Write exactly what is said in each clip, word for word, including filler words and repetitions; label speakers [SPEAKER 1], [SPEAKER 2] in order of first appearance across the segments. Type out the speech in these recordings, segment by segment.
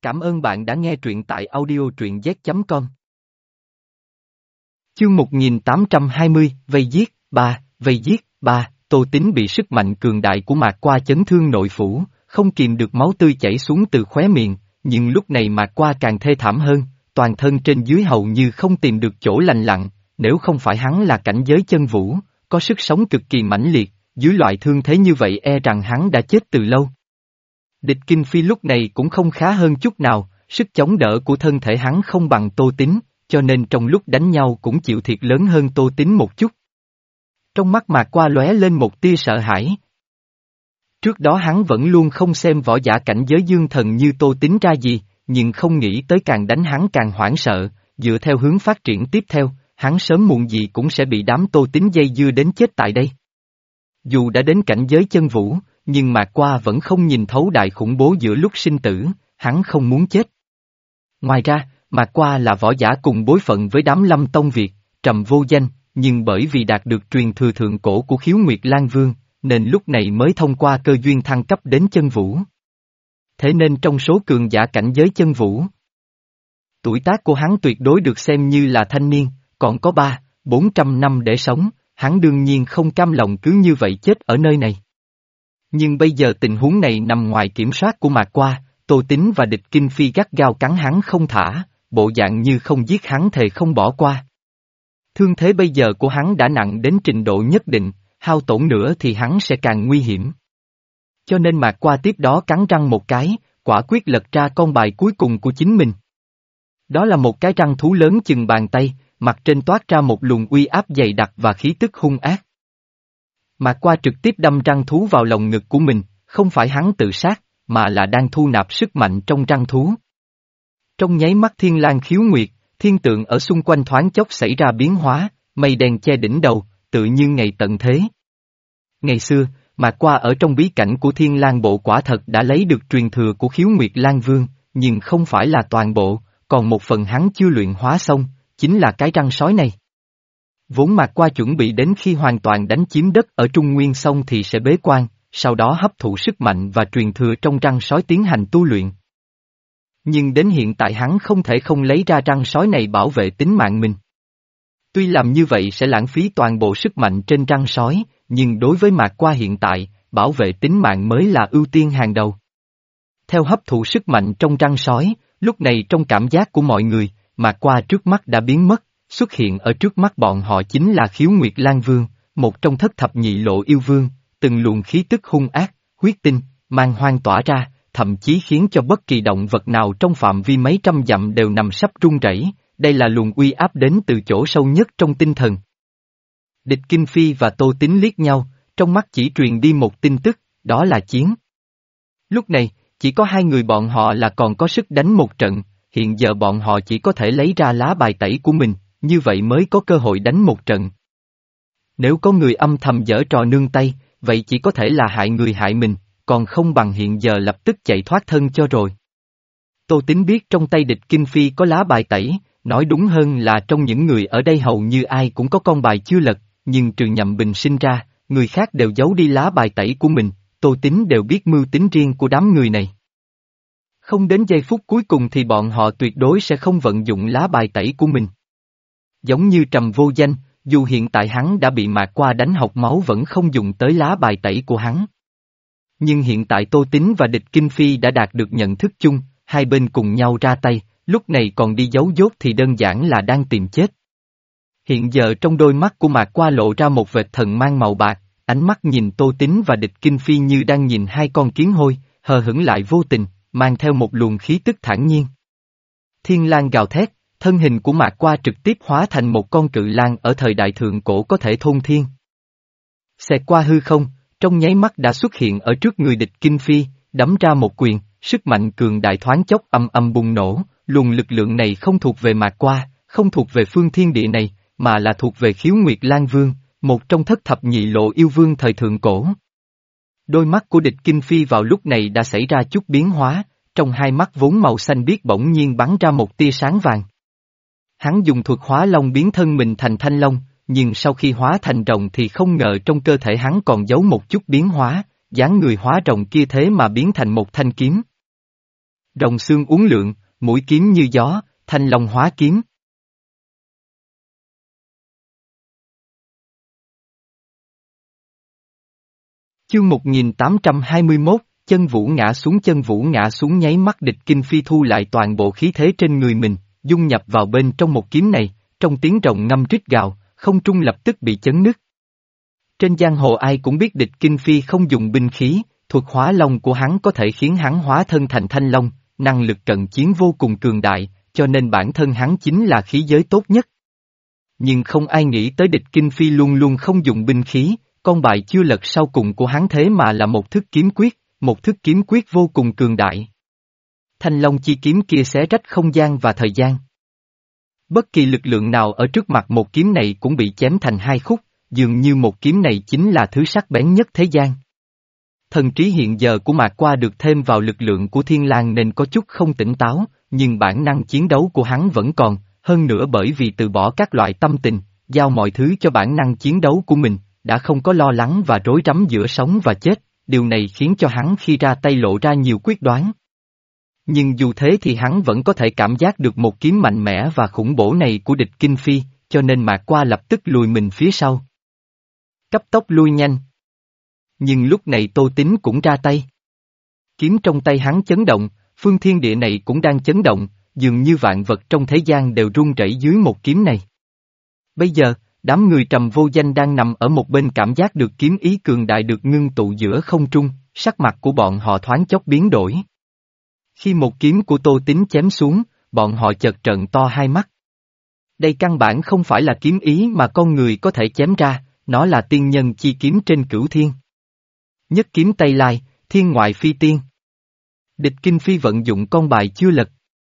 [SPEAKER 1] Cảm ơn bạn đã nghe truyện tại audio truyện z chấm com. Chương một nghìn tám trăm hai mươi, vây giết, ba, vây giết, ba, Tô Tín bị sức mạnh cường đại của Mạc Qua chấn thương nội phủ, không kìm được máu tươi chảy xuống từ khóe miệng, nhưng lúc này Mạc Qua càng thê thảm hơn, toàn thân trên dưới hầu như không tìm được chỗ lành lặn, nếu không phải hắn là cảnh giới chân vũ, có sức sống cực kỳ mãnh liệt, dưới loại thương thế như vậy e rằng hắn đã chết từ lâu. Địch Kinh Phi lúc này cũng không khá hơn chút nào, sức chống đỡ của thân thể hắn không bằng Tô Tín, cho nên trong lúc đánh nhau cũng chịu thiệt lớn hơn Tô Tín một chút. Trong mắt Mạc Qua lóe lên một tia sợ hãi. Trước đó hắn vẫn luôn không xem võ giả cảnh giới dương thần như Tô Tín ra gì, nhưng không nghĩ tới càng đánh hắn càng hoảng sợ, dựa theo hướng phát triển tiếp theo, hắn sớm muộn gì cũng sẽ bị đám Tô Tín dây dưa đến chết tại đây. Dù đã đến cảnh giới chân vũ, nhưng Mạc Qua vẫn không nhìn thấu đại khủng bố giữa lúc sinh tử, hắn không muốn chết. Ngoài ra, Mạc Qua là võ giả cùng bối phận với đám Lâm Tông Việt, Trầm Vô Danh, nhưng bởi vì đạt được truyền thừa thượng cổ của Khiếu Nguyệt Lan Vương, nên lúc này mới thông qua cơ duyên thăng cấp đến chân vũ. Thế nên trong số cường giả cảnh giới chân vũ, tuổi tác của hắn tuyệt đối được xem như là thanh niên, còn có ba, bốn trăm năm để sống, hắn đương nhiên không cam lòng cứ như vậy chết ở nơi này. Nhưng bây giờ tình huống này nằm ngoài kiểm soát của Mạc Qua, Tô Tín và Địch Kinh Phi gắt gao cắn hắn không thả, bộ dạng như không giết hắn thề không bỏ qua. Thương thế bây giờ của hắn đã nặng đến trình độ nhất định, hao tổn nữa thì hắn sẽ càng nguy hiểm. Cho nên Mạc Qua tiếp đó cắn răng một cái, quả quyết lật ra con bài cuối cùng của chính mình. Đó là một cái răng thú lớn chừng bàn tay, mặt trên toát ra một luồng uy áp dày đặc và khí tức hung ác. Mạc Qua trực tiếp đâm răng thú vào lồng ngực của mình, không phải hắn tự sát, mà là đang thu nạp sức mạnh trong răng thú. Trong nháy mắt Thiên Lang khiếu nguyệt, thiên tượng ở xung quanh thoáng chốc xảy ra biến hóa, mây đen che đỉnh đầu, tự như ngày tận thế. Ngày xưa, Mạc Qua ở trong bí cảnh của Thiên Lang bộ quả thật đã lấy được truyền thừa của Khiếu Nguyệt Lan Vương, nhưng không phải là toàn bộ, còn một phần hắn chưa luyện hóa xong, chính là cái răng sói này. Vốn Mạc Qua chuẩn bị đến khi hoàn toàn đánh chiếm đất ở Trung Nguyên xong thì sẽ bế quan, sau đó hấp thụ sức mạnh và truyền thừa trong răng sói tiến hành tu luyện. Nhưng đến hiện tại hắn không thể không lấy ra răng sói này bảo vệ tính mạng mình. Tuy làm như vậy sẽ lãng phí toàn bộ sức mạnh trên răng sói, nhưng đối với Mạc Qua hiện tại, bảo vệ tính mạng mới là ưu tiên hàng đầu. Theo hấp thụ sức mạnh trong răng sói, lúc này trong cảm giác của mọi người, Mạc Qua trước mắt đã biến mất, xuất hiện ở trước mắt bọn họ chính là Khiếu Nguyệt Lan Vương, một trong thất thập nhị lộ yêu vương, từng luồng khí tức hung ác, huyết tinh, mang hoang tỏa ra, thậm chí khiến cho bất kỳ động vật nào trong phạm vi mấy trăm dặm đều nằm sắp run rẩy. Đây là luồng uy áp đến từ chỗ sâu nhất trong tinh thần. Địch Kinh Phi và Tô Tín liếc nhau, trong mắt chỉ truyền đi một tin tức, đó là chiến. Lúc này, chỉ có hai người bọn họ là còn có sức đánh một trận, hiện giờ bọn họ chỉ có thể lấy ra lá bài tẩy của mình, như vậy mới có cơ hội đánh một trận. Nếu có người âm thầm giở trò nương tay, vậy chỉ có thể là hại người hại mình, còn không bằng hiện giờ lập tức chạy thoát thân cho rồi. Tô Tín biết trong tay Địch Kinh Phi có lá bài tẩy, nói đúng hơn là trong những người ở đây hầu như ai cũng có con bài chưa lật, nhưng trừ Nhậm Bình sinh ra, người khác đều giấu đi lá bài tẩy của mình, Tô Tín đều biết mưu tính riêng của đám người này. Không đến giây phút cuối cùng thì bọn họ tuyệt đối sẽ không vận dụng lá bài tẩy của mình. Giống như Trầm Vô Danh, dù hiện tại hắn đã bị Mạc Qua đánh học máu vẫn không dùng tới lá bài tẩy của hắn. Nhưng hiện tại Tô Tín và Địch Kinh Phi đã đạt được nhận thức chung, hai bên cùng nhau ra tay, lúc này còn đi giấu dốt thì đơn giản là đang tìm chết. Hiện giờ trong đôi mắt của Mạc Qua lộ ra một vệt thần mang màu bạc, ánh mắt nhìn Tô Tín và Địch Kinh Phi như đang nhìn hai con kiến hôi, hờ hững lại vô tình, mang theo một luồng khí tức thản nhiên. Thiên Lang gào thét, thân hình của Mạc Qua trực tiếp hóa thành một con cự lang ở thời đại thượng cổ có thể thôn thiên. Xẹt qua hư không, trong nháy mắt đã xuất hiện ở trước người Địch Kinh Phi, đấm ra một quyền, sức mạnh cường đại thoáng chốc âm âm bùng nổ, luồng lực lượng này không thuộc về Mạc Qua, không thuộc về phương thiên địa này, mà là thuộc về Khiếu Nguyệt Lan Vương, một trong thất thập nhị lộ yêu vương thời thượng cổ. Đôi mắt của Địch Kinh Phi vào lúc này đã xảy ra chút biến hóa, trong hai mắt vốn màu xanh biếc bỗng nhiên bắn ra một tia sáng vàng. Hắn dùng thuật hóa long biến thân mình thành thanh long, nhưng sau khi hóa thành rồng thì không ngờ trong cơ thể hắn còn giấu một chút biến hóa, dáng người hóa rồng kia thế mà biến thành một thanh kiếm. Rồng xương uốn lượn, mũi kiếm như gió, thanh long hóa kiếm. Chương một nghìn tám trăm hai mươi mốt, chân vũ ngã xuống chân vũ ngã xuống nháy mắt địch kinh phi thu lại toàn bộ khí thế trên người mình, dung nhập vào bên trong một kiếm này, trong tiếng rồng ngâm rít gào, không trung lập tức bị chấn nứt. Trên giang hồ ai cũng biết địch kinh phi không dùng binh khí, thuật hóa long của hắn có thể khiến hắn hóa thân thành thanh long, năng lực cận chiến vô cùng cường đại, cho nên bản thân hắn chính là khí giới tốt nhất. Nhưng không ai nghĩ tới địch kinh phi luôn luôn không dùng binh khí, con bài chưa lật sau cùng của hắn thế mà là một thức kiếm quyết, một thức kiếm quyết vô cùng cường đại. Thanh long chi kiếm kia xé rách không gian và thời gian. Bất kỳ lực lượng nào ở trước mặt một kiếm này cũng bị chém thành hai khúc, dường như một kiếm này chính là thứ sắc bén nhất thế gian. Thần trí hiện giờ của Mạc Qua được thêm vào lực lượng của Thiên Lang nên có chút không tỉnh táo, nhưng bản năng chiến đấu của hắn vẫn còn, hơn nữa bởi vì từ bỏ các loại tâm tình, giao mọi thứ cho bản năng chiến đấu của mình, đã không có lo lắng và rối rắm giữa sống và chết, điều này khiến cho hắn khi ra tay lộ ra nhiều quyết đoán. Nhưng dù thế thì hắn vẫn có thể cảm giác được một kiếm mạnh mẽ và khủng bố này của địch kinh phi, cho nên Mạc Qua lập tức lùi mình phía sau. Cấp tốc lui nhanh. Nhưng lúc này Tô Tín cũng ra tay. Kiếm trong tay hắn chấn động, phương thiên địa này cũng đang chấn động, dường như vạn vật trong thế gian đều run rẩy dưới một kiếm này. Bây giờ, đám người Trầm Vô Danh đang nằm ở một bên cảm giác được kiếm ý cường đại được ngưng tụ giữa không trung, sắc mặt của bọn họ thoáng chốc biến đổi. Khi một kiếm của Tô Tín chém xuống, bọn họ chợt trợn to hai mắt. Đây căn bản không phải là kiếm ý mà con người có thể chém ra, nó là tiên nhân chi kiếm trên cửu thiên. Nhất kiếm Tây Lai, thiên ngoại phi tiên. Địch kinh phi vận dụng con bài chưa lật.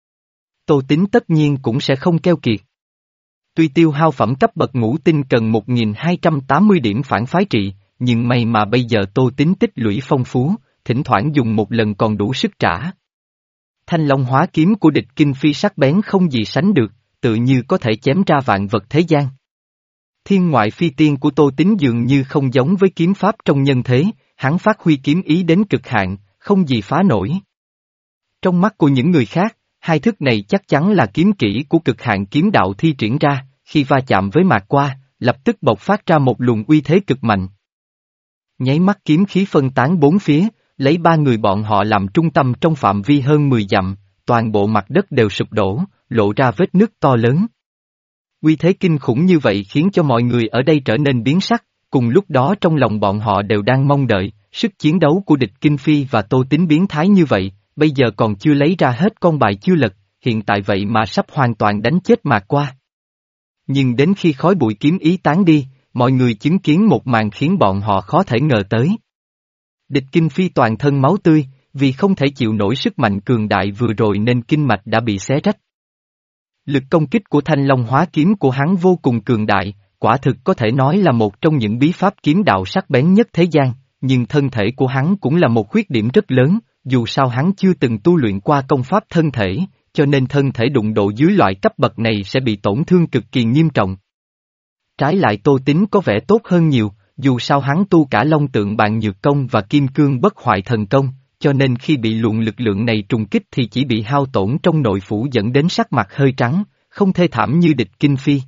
[SPEAKER 1] Tô Tín tất nhiên cũng sẽ không keo kiệt. Tuy tiêu hao phẩm cấp bậc ngũ tinh cần một nghìn hai trăm tám mươi điểm phản phái trị, nhưng may mà bây giờ Tô Tín tích lũy phong phú, thỉnh thoảng dùng một lần còn đủ sức trả. Thanh long hóa kiếm của địch kinh phi sắc bén không gì sánh được, tự như có thể chém ra vạn vật thế gian. Thiên ngoại phi tiên của Tô Tín dường như không giống với kiếm pháp trong nhân thế, hắn phát huy kiếm ý đến cực hạn, không gì phá nổi. Trong mắt của những người khác, hai thức này chắc chắn là kiếm kỹ của cực hạn kiếm đạo thi triển ra, khi va chạm với Mạc Qua, lập tức bộc phát ra một luồng uy thế cực mạnh. Nháy mắt kiếm khí phân tán bốn phía, lấy ba người bọn họ làm trung tâm trong phạm vi hơn mười dặm, toàn bộ mặt đất đều sụp đổ, lộ ra vết nứt to lớn. Uy thế kinh khủng như vậy khiến cho mọi người ở đây trở nên biến sắc, cùng lúc đó trong lòng bọn họ đều đang mong đợi, sức chiến đấu của địch kinh phi và Tô Tín biến thái như vậy, bây giờ còn chưa lấy ra hết con bài chưa lật, hiện tại vậy mà sắp hoàn toàn đánh chết Mạc Qua. Nhưng đến khi khói bụi kiếm ý tán đi, mọi người chứng kiến một màn khiến bọn họ khó thể ngờ tới. Địch kinh phi toàn thân máu tươi, vì không thể chịu nổi sức mạnh cường đại vừa rồi nên kinh mạch đã bị xé rách. Lực công kích của thanh long hóa kiếm của hắn vô cùng cường đại, quả thực có thể nói là một trong những bí pháp kiếm đạo sắc bén nhất thế gian, nhưng thân thể của hắn cũng là một khuyết điểm rất lớn, dù sao hắn chưa từng tu luyện qua công pháp thân thể, cho nên thân thể đụng độ dưới loại cấp bậc này sẽ bị tổn thương cực kỳ nghiêm trọng. Trái lại Tô Tín có vẻ tốt hơn nhiều, dù sao hắn tu cả long tượng bàn nhược công và kim cương bất hoại thần công, cho nên khi bị luồng lực lượng này trùng kích thì chỉ bị hao tổn trong nội phủ dẫn đến sắc mặt hơi trắng, không thê thảm như địch kinh phi.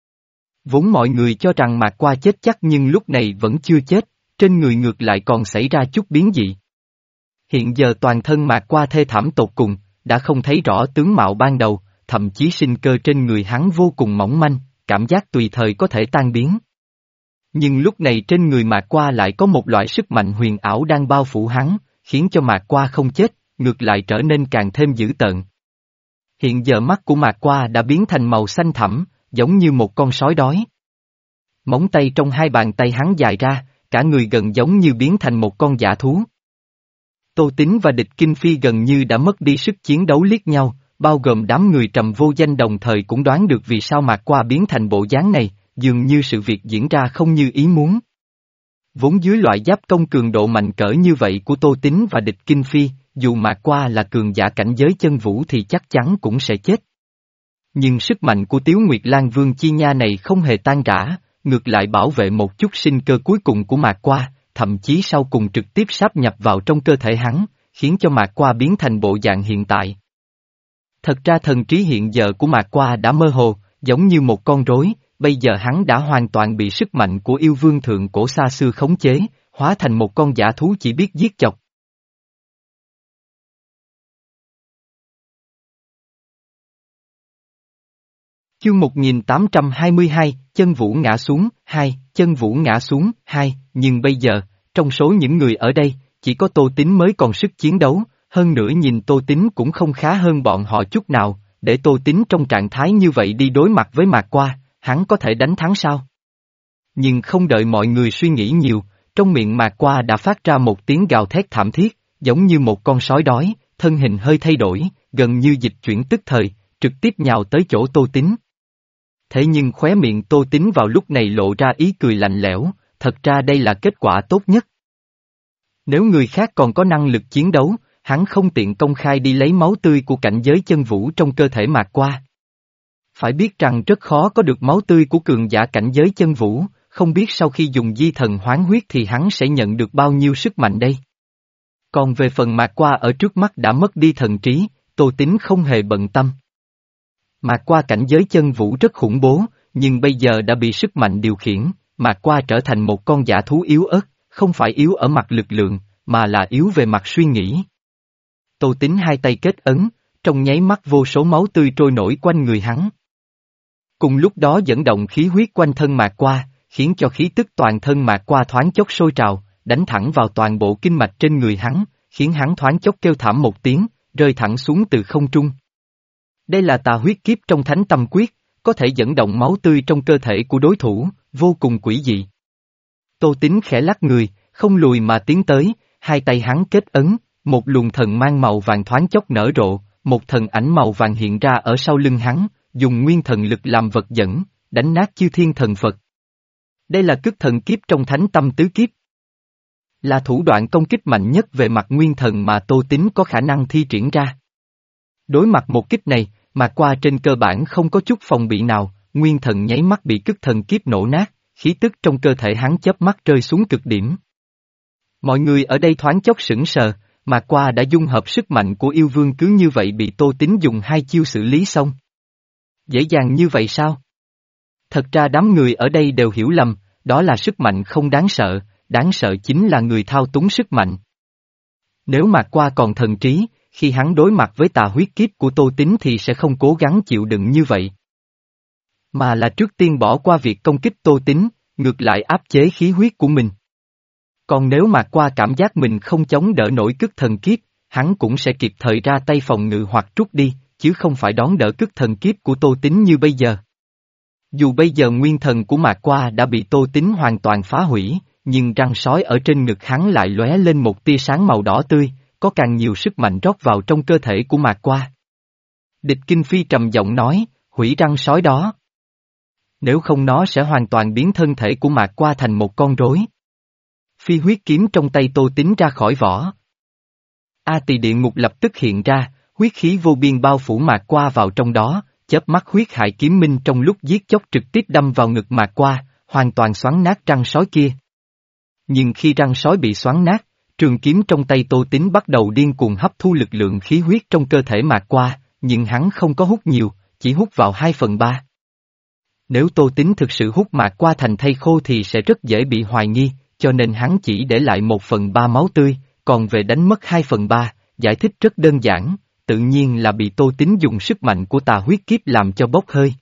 [SPEAKER 1] Vốn mọi người cho rằng Mạc Qua chết chắc nhưng lúc này vẫn chưa chết, trên người ngược lại còn xảy ra chút biến dị. Hiện giờ toàn thân Mạc Qua thê thảm tột cùng, đã không thấy rõ tướng mạo ban đầu, thậm chí sinh cơ trên người hắn vô cùng mỏng manh, cảm giác tùy thời có thể tan biến. Nhưng lúc này trên người Mạc Qua lại có một loại sức mạnh huyền ảo đang bao phủ hắn, khiến cho Mạc Qua không chết, ngược lại trở nên càng thêm dữ tợn. Hiện giờ mắt của Mạc Qua đã biến thành màu xanh thẳm, giống như một con sói đói. Móng tay trong hai bàn tay hắn dài ra, cả người gần giống như biến thành một con dã thú. Tô Tín và địch kinh phi gần như đã mất đi sức chiến đấu liếc nhau, bao gồm đám người Trầm Vô Danh đồng thời cũng đoán được vì sao Mạc Qua biến thành bộ dáng này, dường như sự việc diễn ra không như ý muốn. Vốn dưới loại giáp công cường độ mạnh cỡ như vậy của Tô Tín và địch kinh phi, dù Mạc Qua là cường giả cảnh giới chân vũ thì chắc chắn cũng sẽ chết. Nhưng sức mạnh của Tiếu Nguyệt Lan Vương Chi Nha này không hề tan rã, ngược lại bảo vệ một chút sinh cơ cuối cùng của Mạc Qua, thậm chí sau cùng trực tiếp sáp nhập vào trong cơ thể hắn, khiến cho Mạc Qua biến thành bộ dạng hiện tại. Thật ra thần trí hiện giờ của Mạc Qua đã mơ hồ, giống như một con rối, bây giờ hắn đã hoàn toàn bị sức mạnh của yêu vương thượng cổ xa xưa khống chế, hóa thành một con dã thú chỉ biết giết chóc. Chương một nghìn tám trăm hai mươi hai, chân vũ ngã xuống, hai, chân vũ ngã xuống, hai, nhưng bây giờ, trong số những người ở đây, chỉ có Tô Tín mới còn sức chiến đấu, hơn nữa nhìn Tô Tín cũng không khá hơn bọn họ chút nào, để Tô Tín trong trạng thái như vậy đi đối mặt với Mạc Qua, hắn có thể đánh thắng sao? Nhưng không đợi mọi người suy nghĩ nhiều, trong miệng Mạc Qua đã phát ra một tiếng gào thét thảm thiết, giống như một con sói đói, thân hình hơi thay đổi, gần như dịch chuyển tức thời, trực tiếp nhào tới chỗ Tô Tín. Thế nhưng khóe miệng Tô Tín vào lúc này lộ ra ý cười lạnh lẽo, thật ra đây là kết quả tốt nhất. Nếu người khác còn có năng lực chiến đấu, hắn không tiện công khai đi lấy máu tươi của cảnh giới chân vũ trong cơ thể Mạc Qua. Phải biết rằng rất khó có được máu tươi của cường giả cảnh giới chân vũ, không biết sau khi dùng di thần hoán huyết thì hắn sẽ nhận được bao nhiêu sức mạnh đây. Còn về phần Mạc Qua ở trước mắt đã mất đi thần trí, Tô Tín không hề bận tâm. Mạc Qua cảnh giới chân vũ rất khủng bố, nhưng bây giờ đã bị sức mạnh điều khiển, Mạc Qua trở thành một con dã thú yếu ớt, không phải yếu ở mặt lực lượng, mà là yếu về mặt suy nghĩ. Tô Tín hai tay kết ấn, trong nháy mắt vô số máu tươi trôi nổi quanh người hắn. Cùng lúc đó dẫn động khí huyết quanh thân Mạc Qua, khiến cho khí tức toàn thân Mạc Qua thoáng chốc sôi trào, đánh thẳng vào toàn bộ kinh mạch trên người hắn, khiến hắn thoáng chốc kêu thảm một tiếng, rơi thẳng xuống từ không trung. Đây là tà huyết kiếp trong Thánh Tâm Quyết, có thể dẫn động máu tươi trong cơ thể của đối thủ, vô cùng quỷ dị. Tô Tín khẽ lắc người, không lùi mà tiến tới, hai tay hắn kết ấn, một luồng thần mang màu vàng thoáng chốc nở rộ, một thần ảnh màu vàng hiện ra ở sau lưng hắn, dùng nguyên thần lực làm vật dẫn, đánh nát chư thiên thần Phật. Đây là cức thần kiếp trong Thánh Tâm Tứ Kiếp. Là thủ đoạn công kích mạnh nhất về mặt nguyên thần mà Tô Tín có khả năng thi triển ra. Đối mặt một kích này, Mạc Qua trên cơ bản không có chút phòng bị nào, nguyên thần nháy mắt bị cức thần kiếp nổ nát, khí tức trong cơ thể hắn chớp mắt rơi xuống cực điểm. Mọi người ở đây thoáng chốc sững sờ, Mạc Qua đã dung hợp sức mạnh của yêu vương cứ như vậy bị Tô Tín dùng hai chiêu xử lý xong. Dễ dàng như vậy sao? Thật ra đám người ở đây đều hiểu lầm, đó là sức mạnh không đáng sợ, đáng sợ chính là người thao túng sức mạnh. Nếu Mạc Qua còn thần trí, khi hắn đối mặt với tà huyết kiếp của Tô Tín thì sẽ không cố gắng chịu đựng như vậy. Mà là trước tiên bỏ qua việc công kích Tô Tín, ngược lại áp chế khí huyết của mình. Còn nếu Mạc Qua cảm giác mình không chống đỡ nổi cức thần kiếp, hắn cũng sẽ kịp thời ra tay phòng ngự hoặc trút đi, chứ không phải đón đỡ cức thần kiếp của Tô Tín như bây giờ. Dù bây giờ nguyên thần của Mạc Qua đã bị Tô Tín hoàn toàn phá hủy, nhưng răng sói ở trên ngực hắn lại lóe lên một tia sáng màu đỏ tươi, có càng nhiều sức mạnh rót vào trong cơ thể của Mạc Qua. Địch Kinh Phi trầm giọng nói, hủy răng sói đó. Nếu không nó sẽ hoàn toàn biến thân thể của Mạc Qua thành một con rối. Phi huyết kiếm trong tay Tô Tín ra khỏi vỏ. A Tỳ địa ngục lập tức hiện ra, huyết khí vô biên bao phủ Mạc Qua vào trong đó, chớp mắt huyết hại kiếm minh trong lúc giết chóc trực tiếp đâm vào ngực Mạc Qua, hoàn toàn xoắn nát răng sói kia. Nhưng khi răng sói bị xoắn nát, trường kiếm trong tay Tô Tín bắt đầu điên cuồng hấp thu lực lượng khí huyết trong cơ thể Mạc Qua, nhưng hắn không có hút nhiều, chỉ hút vào hai phần ba. Nếu Tô Tín thực sự hút Mạc Qua thành thây khô thì sẽ rất dễ bị hoài nghi, cho nên hắn chỉ để lại một phần ba máu tươi, còn về đánh mất hai phần ba, giải thích rất đơn giản, tự nhiên là bị Tô Tín dùng sức mạnh của tà huyết kiếp làm cho bốc hơi.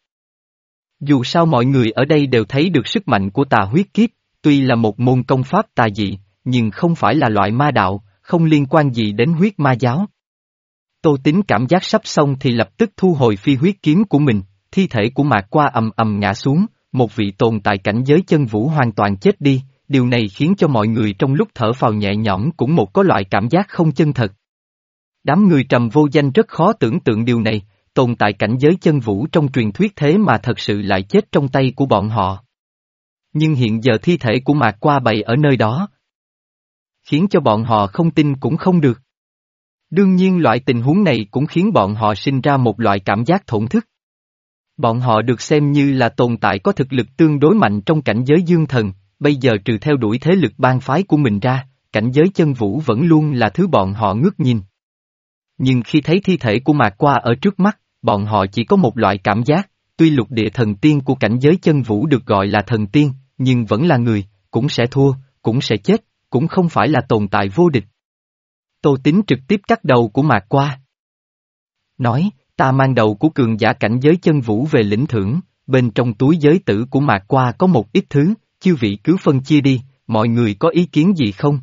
[SPEAKER 1] Dù sao mọi người ở đây đều thấy được sức mạnh của tà huyết kiếp, tuy là một môn công pháp tà dị, nhưng không phải là loại ma đạo, không liên quan gì đến huyết ma giáo. Tô Tín cảm giác sắp xong thì lập tức thu hồi phi huyết kiếm của mình, thi thể của Mạc Qua ầm ầm ngã xuống, một vị tồn tại cảnh giới chân vũ hoàn toàn chết đi, điều này khiến cho mọi người trong lúc thở phào nhẹ nhõm cũng một có loại cảm giác không chân thật. Đám người trầm vô danh rất khó tưởng tượng điều này, tồn tại cảnh giới chân vũ trong truyền thuyết thế mà thật sự lại chết trong tay của bọn họ. Nhưng hiện giờ thi thể của Mạc Qua bày ở nơi đó, khiến cho bọn họ không tin cũng không được. Đương nhiên loại tình huống này cũng khiến bọn họ sinh ra một loại cảm giác thổn thức. Bọn họ được xem như là tồn tại có thực lực tương đối mạnh trong cảnh giới dương thần, bây giờ trừ theo đuổi thế lực bang phái của mình ra, cảnh giới chân vũ vẫn luôn là thứ bọn họ ngước nhìn. Nhưng khi thấy thi thể của Mạc Qua ở trước mắt, bọn họ chỉ có một loại cảm giác, tuy lục địa thần tiên của cảnh giới chân vũ được gọi là thần tiên, nhưng vẫn là người, cũng sẽ thua, cũng sẽ chết, cũng không phải là tồn tại vô địch. Tô Tín trực tiếp cắt đầu của Mạc Qua. Nói, ta mang đầu của cường giả cảnh giới chân vũ về lĩnh thưởng, bên trong túi giới tử của Mạc Qua có một ít thứ, chư vị cứ phân chia đi, mọi người có ý kiến gì không?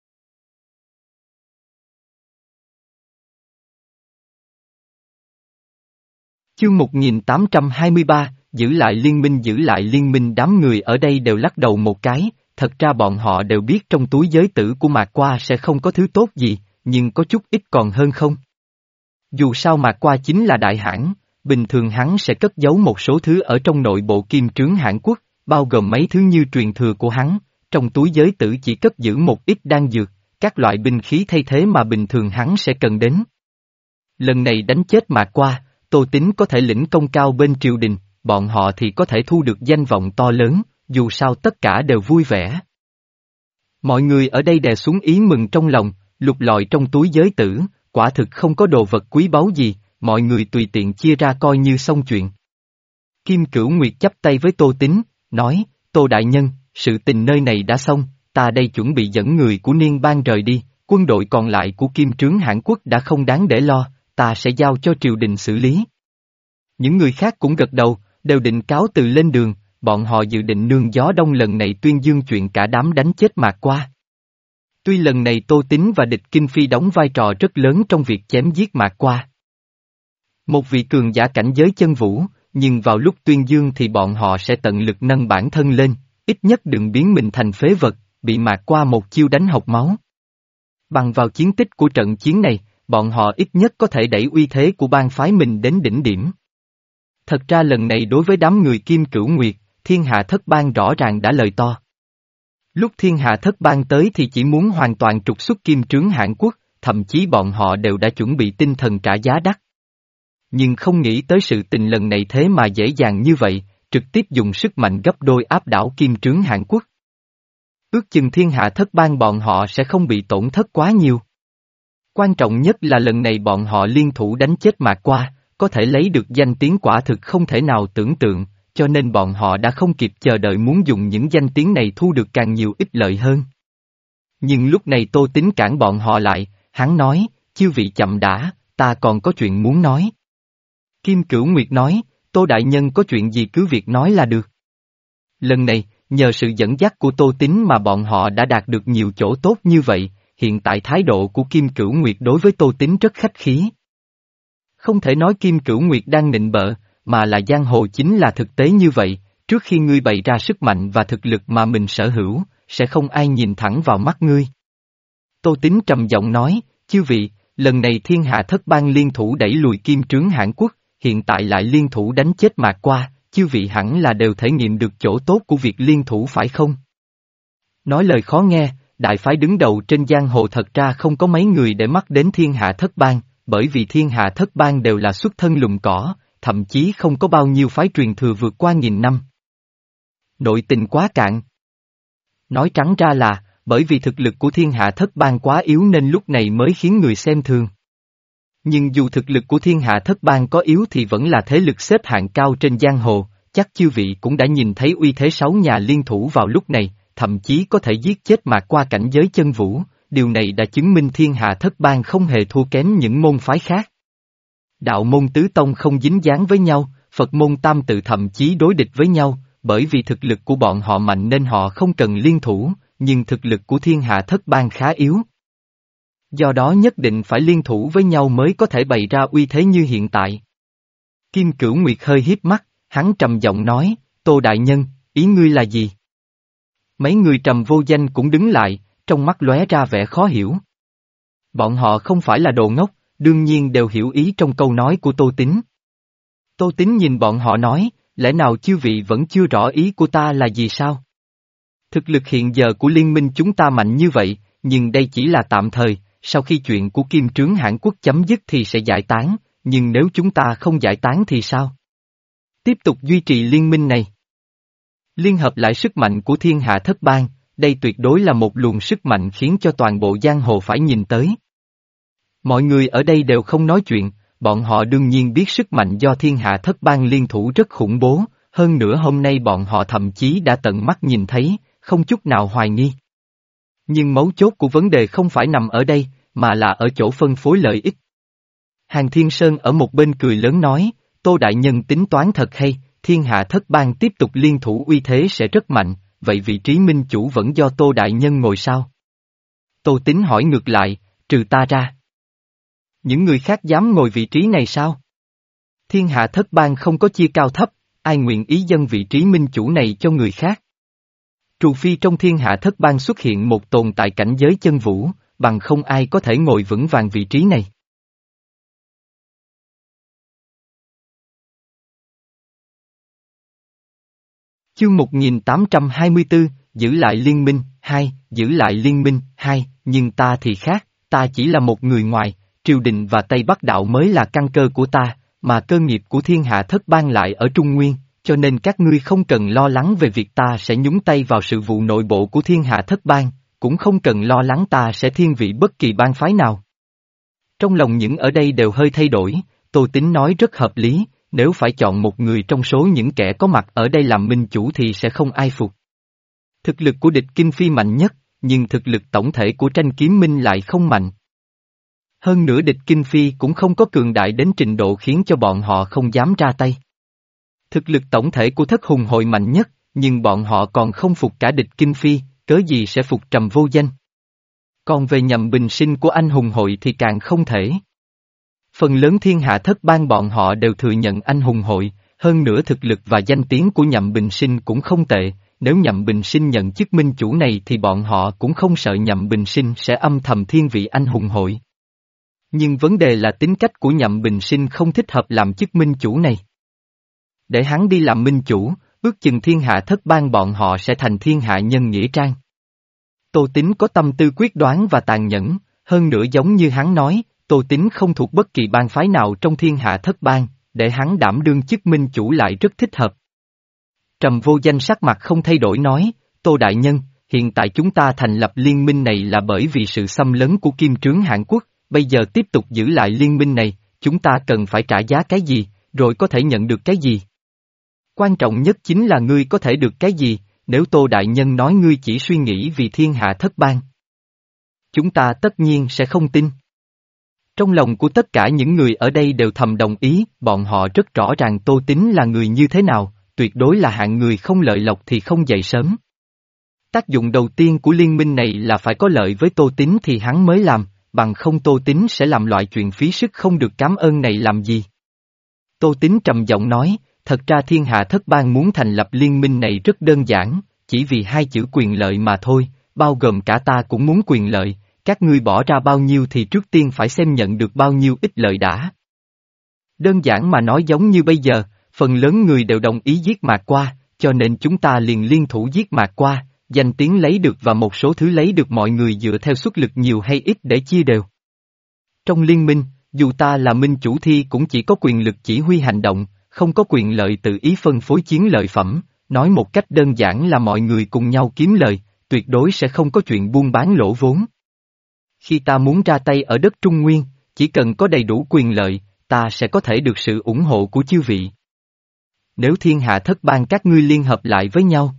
[SPEAKER 1] Chương một nghìn tám trăm hai mươi ba, giữ lại liên minh giữ lại liên minh đám người ở đây đều lắc đầu một cái, thật ra bọn họ đều biết trong túi giới tử của Mạc Qua sẽ không có thứ tốt gì, nhưng có chút ít còn hơn không. Dù sao Mạc Qua chính là đại hãn, bình thường hắn sẽ cất giấu một số thứ ở trong nội bộ kim trướng Hãn Quốc, bao gồm mấy thứ như truyền thừa của hắn, trong túi giới tử chỉ cất giữ một ít đan dược, các loại binh khí thay thế mà bình thường hắn sẽ cần đến. Lần này đánh chết Mạc Qua, Tô Tín có thể lĩnh công cao bên triều đình, bọn họ thì có thể thu được danh vọng to lớn, dù sao tất cả đều vui vẻ. Mọi người ở đây đè xuống ý mừng trong lòng, lục lọi trong túi giới tử, quả thực không có đồ vật quý báu gì, mọi người tùy tiện chia ra coi như xong chuyện. Kim Cửu Nguyệt chắp tay với Tô Tín, nói, Tô Đại Nhân, sự tình nơi này đã xong, ta đây chuẩn bị dẫn người của Niên Bang rời đi, quân đội còn lại của Kim Trướng Hãn Quốc đã không đáng để lo, ta sẽ giao cho triều đình xử lý. Những người khác cũng gật đầu, đều định cáo từ lên đường, bọn họ dự định nương gió đông lần này tuyên dương chuyện cả đám đánh chết Mạc Qua. Tuy lần này Tô Tín và địch Kinh Phi đóng vai trò rất lớn trong việc chém giết Mạc Qua. Một vị cường giả cảnh giới chân vũ, nhưng vào lúc tuyên dương thì bọn họ sẽ tận lực nâng bản thân lên, ít nhất đừng biến mình thành phế vật, bị Mạc Qua một chiêu đánh hộc máu. Bằng vào chiến tích của trận chiến này, bọn họ ít nhất có thể đẩy uy thế của bang phái mình đến đỉnh điểm. Thật ra lần này đối với đám người Kim Cửu Nguyệt, Thiên Hạ Thất Bang rõ ràng đã lời to. Lúc Thiên Hạ Thất Bang tới thì chỉ muốn hoàn toàn trục xuất Kim Trướng Hãn Quốc, thậm chí bọn họ đều đã chuẩn bị tinh thần trả giá đắt. Nhưng không nghĩ tới sự tình lần này thế mà dễ dàng như vậy, trực tiếp dùng sức mạnh gấp đôi áp đảo Kim Trướng Hãn Quốc. Ước chừng Thiên Hạ Thất Bang bọn họ sẽ không bị tổn thất quá nhiều. Quan trọng nhất là lần này bọn họ liên thủ đánh chết Mạc Qua, có thể lấy được danh tiếng quả thực không thể nào tưởng tượng, cho nên bọn họ đã không kịp chờ đợi muốn dùng những danh tiếng này thu được càng nhiều ích lợi hơn. Nhưng lúc này Tô Tín cản bọn họ lại, hắn nói, chư vị chậm đã, ta còn có chuyện muốn nói. Kim Cửu Nguyệt nói, Tô Đại Nhân có chuyện gì cứ việc nói là được. Lần này, nhờ sự dẫn dắt của Tô Tín mà bọn họ đã đạt được nhiều chỗ tốt như vậy, hiện tại thái độ của Kim Cửu Nguyệt đối với Tô Tín rất khách khí. Không thể nói Kim Cửu Nguyệt đang nịnh bợ, mà là giang hồ chính là thực tế như vậy, trước khi ngươi bày ra sức mạnh và thực lực mà mình sở hữu, sẽ không ai nhìn thẳng vào mắt ngươi. Tô Tín trầm giọng nói, chư vị, lần này Thiên Hạ Thất Bang liên thủ đẩy lùi Kim Trướng Hãn Quốc, hiện tại lại liên thủ đánh chết Mạc Qua, chư vị hẳn là đều thể nghiệm được chỗ tốt của việc liên thủ phải không? Nói lời khó nghe, đại phái đứng đầu trên giang hồ thật ra không có mấy người để mắt đến Thiên Hạ Thất Bang, bởi vì Thiên Hạ Thất Bang đều là xuất thân lùm cỏ, thậm chí không có bao nhiêu phái truyền thừa vượt qua nghìn năm. Nội tình quá cạn. Nói trắng ra là, bởi vì thực lực của Thiên Hạ Thất Bang quá yếu nên lúc này mới khiến người xem thường. Nhưng dù thực lực của Thiên Hạ Thất Bang có yếu thì vẫn là thế lực xếp hạng cao trên giang hồ, chắc chư vị cũng đã nhìn thấy uy thế sáu nhà liên thủ vào lúc này, thậm chí có thể giết chết Mạc Qua cảnh giới chân vũ, điều này đã chứng minh Thiên Hạ Thất Bang không hề thua kém những môn phái khác. Đạo môn tứ tông không dính dáng với nhau, Phật môn tam tự thậm chí đối địch với nhau, bởi vì thực lực của bọn họ mạnh nên họ không cần liên thủ, nhưng thực lực của Thiên Hạ Thất Bang khá yếu. Do đó nhất định phải liên thủ với nhau mới có thể bày ra uy thế như hiện tại. Kim Cửu Nguyệt hơi hiếp mắt, hắn trầm giọng nói, Tô Đại Nhân, ý ngươi là gì? Mấy người trầm vô danh cũng đứng lại, trong mắt lóe ra vẻ khó hiểu. Bọn họ không phải là đồ ngốc, đương nhiên đều hiểu ý trong câu nói của Tô Tín. Tô Tín nhìn bọn họ nói, lẽ nào chư vị vẫn chưa rõ ý của ta là gì sao? Thực lực hiện giờ của liên minh chúng ta mạnh như vậy, nhưng đây chỉ là tạm thời, sau khi chuyện của Kim Trướng Hãn Quốc chấm dứt thì sẽ giải tán, nhưng nếu chúng ta không giải tán thì sao? Tiếp tục duy trì liên minh này. Liên hợp lại sức mạnh của Thiên Hạ Thất Bang, đây tuyệt đối là một luồng sức mạnh khiến cho toàn bộ giang hồ phải nhìn tới. Mọi người ở đây đều không nói chuyện, bọn họ đương nhiên biết sức mạnh do thiên hạ thất bang liên thủ rất khủng bố, hơn nữa hôm nay bọn họ thậm chí đã tận mắt nhìn thấy, không chút nào hoài nghi. Nhưng mấu chốt của vấn đề không phải nằm ở đây, mà là ở chỗ phân phối lợi ích. Hàng Thiên Sơn ở một bên cười lớn nói, Tô Đại Nhân tính toán thật hay, thiên hạ thất bang tiếp tục liên thủ uy thế sẽ rất mạnh, vậy vị trí minh chủ vẫn do Tô Đại Nhân ngồi sao? Tô Tín hỏi ngược lại, trừ ta ra. Những người khác dám ngồi vị trí này sao? Thiên hạ thất bang không có chia cao thấp, ai nguyện ý dâng vị trí minh chủ này cho người khác? Trừ phi trong thiên hạ thất bang xuất hiện một tồn tại cảnh giới chân vũ, bằng không ai có thể ngồi vững vàng vị trí này. Chương một nghìn tám trăm hai mươi tư, giữ lại liên minh, hai, giữ lại liên minh, hai, nhưng ta thì khác, ta chỉ là một người ngoài, triều đình và Tây Bắc đạo mới là căn cơ của ta, mà cơ nghiệp của thiên hạ thất bang lại ở Trung Nguyên, cho nên các ngươi không cần lo lắng về việc ta sẽ nhúng tay vào sự vụ nội bộ của thiên hạ thất bang, cũng không cần lo lắng ta sẽ thiên vị bất kỳ bang phái nào. Trong lòng những ở đây đều hơi thay đổi, Tô Tín nói rất hợp lý. Nếu phải chọn một người trong số những kẻ có mặt ở đây làm minh chủ thì sẽ không ai phục. Thực lực của địch Kinh Phi mạnh nhất, nhưng thực lực tổng thể của Tranh Kiếm Minh lại không mạnh. Hơn nữa địch Kinh Phi cũng không có cường đại đến trình độ khiến cho bọn họ không dám ra tay. Thực lực tổng thể của Thất Hùng Hội mạnh nhất, nhưng bọn họ còn không phục cả địch Kinh Phi, cớ gì sẽ phục Trầm Vô Danh. Còn về Nhậm Bình Sinh của anh Hùng Hội thì càng không thể. Phần lớn thiên hạ thất bang bọn họ đều thừa nhận anh hùng hội, hơn nữa thực lực và danh tiếng của Nhậm Bình Sinh cũng không tệ, nếu Nhậm Bình Sinh nhận chức minh chủ này thì bọn họ cũng không sợ Nhậm Bình Sinh sẽ âm thầm thiên vị anh hùng hội. Nhưng vấn đề là tính cách của Nhậm Bình Sinh không thích hợp làm chức minh chủ này. Để hắn đi làm minh chủ, ước chừng thiên hạ thất bang bọn họ sẽ thành thiên hạ nhân nghĩa trang. Tô Tín có tâm tư quyết đoán và tàn nhẫn, hơn nữa giống như hắn nói, Tô Tín không thuộc bất kỳ bang phái nào trong thiên hạ thất bang, để hắn đảm đương chức minh chủ lại rất thích hợp. Trầm Vô Danh sắc mặt không thay đổi nói, Tô Đại Nhân, hiện tại chúng ta thành lập liên minh này là bởi vì sự xâm lấn của Kim Trướng Hàn Quốc, bây giờ tiếp tục giữ lại liên minh này, chúng ta cần phải trả giá cái gì, rồi có thể nhận được cái gì? Quan trọng nhất chính là ngươi có thể được cái gì, nếu Tô Đại Nhân nói ngươi chỉ suy nghĩ vì thiên hạ thất bang. Chúng ta tất nhiên sẽ không tin. Trong lòng của tất cả những người ở đây đều thầm đồng ý, bọn họ rất rõ ràng Tô Tín là người như thế nào, tuyệt đối là hạng người không lợi lộc thì không dậy sớm. Tác dụng đầu tiên của liên minh này là phải có lợi với Tô Tín thì hắn mới làm, bằng không Tô Tín sẽ làm loại chuyện phí sức không được cảm ơn này làm gì. Tô Tín trầm giọng nói, thật ra thiên hạ thất bang muốn thành lập liên minh này rất đơn giản, chỉ vì hai chữ quyền lợi mà thôi, bao gồm cả ta cũng muốn quyền lợi. Các ngươi bỏ ra bao nhiêu thì trước tiên phải xem nhận được bao nhiêu ích lợi đã. Đơn giản mà nói giống như bây giờ, phần lớn người đều đồng ý giết Mạc Qua, cho nên chúng ta liền liên thủ giết Mạc Qua, danh tiếng lấy được và một số thứ lấy được mọi người dựa theo suất lực nhiều hay ít để chia đều. Trong liên minh, dù ta là minh chủ thi cũng chỉ có quyền lực chỉ huy hành động, không có quyền lợi tự ý phân phối chiến lợi phẩm, nói một cách đơn giản là mọi người cùng nhau kiếm lời, tuyệt đối sẽ không có chuyện buôn bán lỗ vốn. Khi ta muốn ra tay ở đất Trung Nguyên, chỉ cần có đầy đủ quyền lợi, ta sẽ có thể được sự ủng hộ của chư vị. Nếu thiên hạ thất bang các ngươi liên hợp lại với nhau,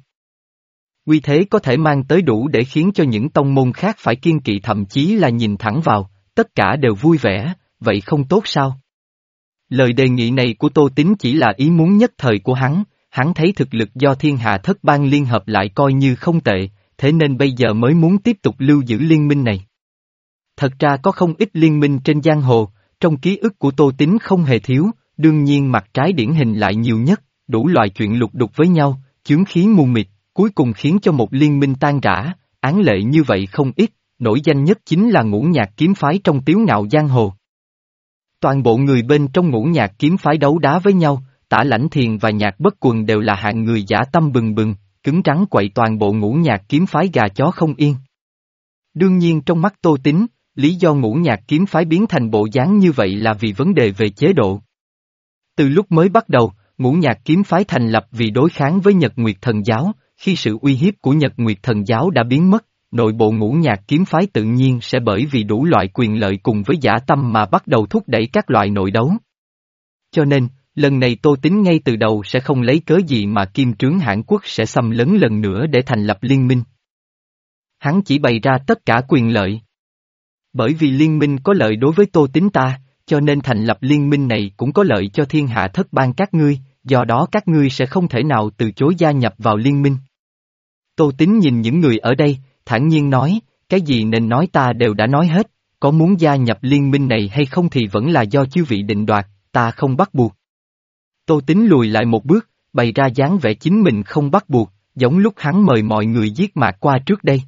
[SPEAKER 1] uy thế có thể mang tới đủ để khiến cho những tông môn khác phải kiêng kỵ thậm chí là nhìn thẳng vào, tất cả đều vui vẻ, vậy không tốt sao? Lời đề nghị này của Tô Tín chỉ là ý muốn nhất thời của hắn, hắn thấy thực lực do thiên hạ thất bang liên hợp lại coi như không tệ, thế nên bây giờ mới muốn tiếp tục lưu giữ liên minh này. Thật ra có không ít liên minh trên giang hồ, trong ký ức của Tô Tín không hề thiếu, đương nhiên mặt trái điển hình lại nhiều nhất, đủ loại chuyện lục đục với nhau, chướng khí mù mịt, cuối cùng khiến cho một liên minh tan rã, án lệ như vậy không ít, nổi danh nhất chính là Ngũ Nhạc kiếm phái trong Tiếu Ngạo giang hồ. Toàn bộ người bên trong Ngũ Nhạc kiếm phái đấu đá với nhau, Tả Lãnh Thiền và Nhạc Bất Quần đều là hạng người dã tâm bừng bừng, cứng rắn quậy toàn bộ Ngũ Nhạc kiếm phái gà chó không yên. Đương nhiên trong mắt Tô Tín, lý do Ngũ Nhạc kiếm phái biến thành bộ dáng như vậy là vì vấn đề về chế độ. Từ lúc mới bắt đầu, Ngũ Nhạc kiếm phái thành lập vì đối kháng với Nhật Nguyệt Thần giáo, khi sự uy hiếp của Nhật Nguyệt Thần Giáo đã biến mất, nội bộ Ngũ Nhạc kiếm phái tự nhiên sẽ bởi vì đủ loại quyền lợi cùng với dã tâm mà bắt đầu thúc đẩy các loại nội đấu. Cho nên, lần này Tô Tín ngay từ đầu sẽ không lấy cớ gì mà Kim Trướng Hãn Quốc sẽ xâm lấn lần nữa để thành lập liên minh. Hắn chỉ bày ra tất cả quyền lợi. Bởi vì liên minh có lợi đối với Tô Tín ta, cho nên thành lập liên minh này cũng có lợi cho thiên hạ thất bang các ngươi, do đó các ngươi sẽ không thể nào từ chối gia nhập vào liên minh. Tô Tín nhìn những người ở đây, thản nhiên nói, cái gì nên nói ta đều đã nói hết, có muốn gia nhập liên minh này hay không thì vẫn là do chư vị định đoạt, ta không bắt buộc. Tô Tín lùi lại một bước, bày ra dáng vẻ chính mình không bắt buộc, giống lúc hắn mời mọi người giết Mạc Qua trước đây.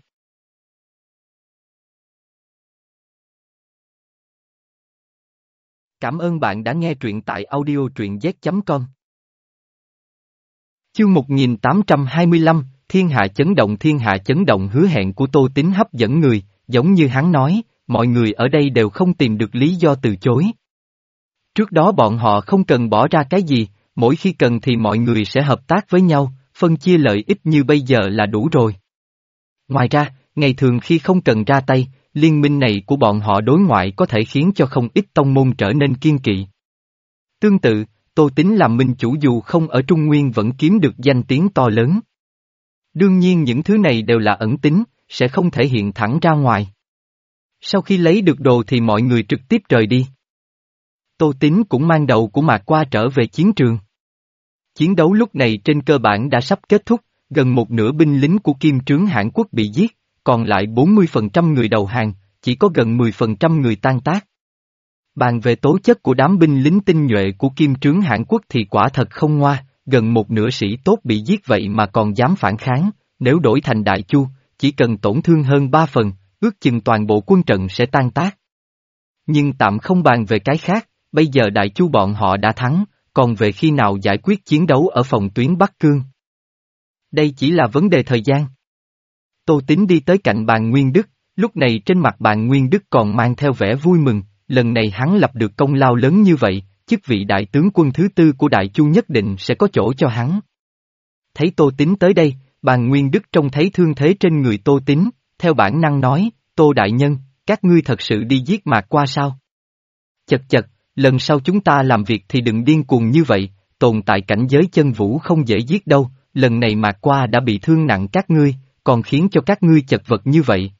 [SPEAKER 1] Cảm ơn bạn đã nghe truyện tại audio truyện z chấm com. Chương một nghìn tám trăm hai mươi lăm, Thiên hạ chấn động. Thiên hạ chấn động hứa hẹn của Tô Tín hấp dẫn người, giống như hắn nói, mọi người ở đây đều không tìm được lý do từ chối. Trước đó bọn họ không cần bỏ ra cái gì, mỗi khi cần thì mọi người sẽ hợp tác với nhau, phân chia lợi ích như bây giờ là đủ rồi. Ngoài ra, ngày thường khi không cần ra tay, liên minh này của bọn họ đối ngoại có thể khiến cho không ít tông môn trở nên kiên kỵ. Tương tự, Tô Tín làm minh chủ dù không ở Trung Nguyên vẫn kiếm được danh tiếng to lớn. Đương nhiên những thứ này đều là ẩn tính, sẽ không thể hiện thẳng ra ngoài. Sau khi lấy được đồ thì mọi người trực tiếp rời đi. Tô Tín cũng mang đầu của Mạc Qua trở về chiến trường. Chiến đấu lúc này trên cơ bản đã sắp kết thúc, gần một nửa binh lính của Kim Trướng Hãn Quốc bị giết, còn lại bốn mươi phần trăm người đầu hàng, chỉ có gần mười phần trăm người tan tác. Bàn về tố chất của đám binh lính tinh nhuệ của Kim Trướng Hãn Quốc thì quả thật không ngoa, gần một nửa sĩ tốt bị giết vậy mà còn dám phản kháng, nếu đổi thành Đại Chu, chỉ cần tổn thương hơn ba phần, ước chừng toàn bộ quân trận sẽ tan tác. Nhưng tạm không bàn về cái khác, bây giờ Đại Chu bọn họ đã thắng, còn về khi nào giải quyết chiến đấu ở phòng tuyến Bắc Cương. Đây chỉ là vấn đề thời gian. Tô Tín đi tới cạnh bàn Nguyên Đức, lúc này trên mặt bàn Nguyên Đức còn mang theo vẻ vui mừng, lần này hắn lập được công lao lớn như vậy, chức vị đại tướng quân thứ tư của Đại Chu nhất định sẽ có chỗ cho hắn. Thấy Tô Tín tới đây, bàn Nguyên Đức trông thấy thương thế trên người Tô Tín, theo bản năng nói, Tô Đại Nhân, các ngươi thật sự đi giết Mạc Qua sao? Chật chật, lần sau chúng ta làm việc thì đừng điên cuồng như vậy, tồn tại cảnh giới chân vũ không dễ giết đâu, lần này Mạc Qua đã bị thương nặng các ngươi, còn khiến cho các ngươi chật vật như vậy.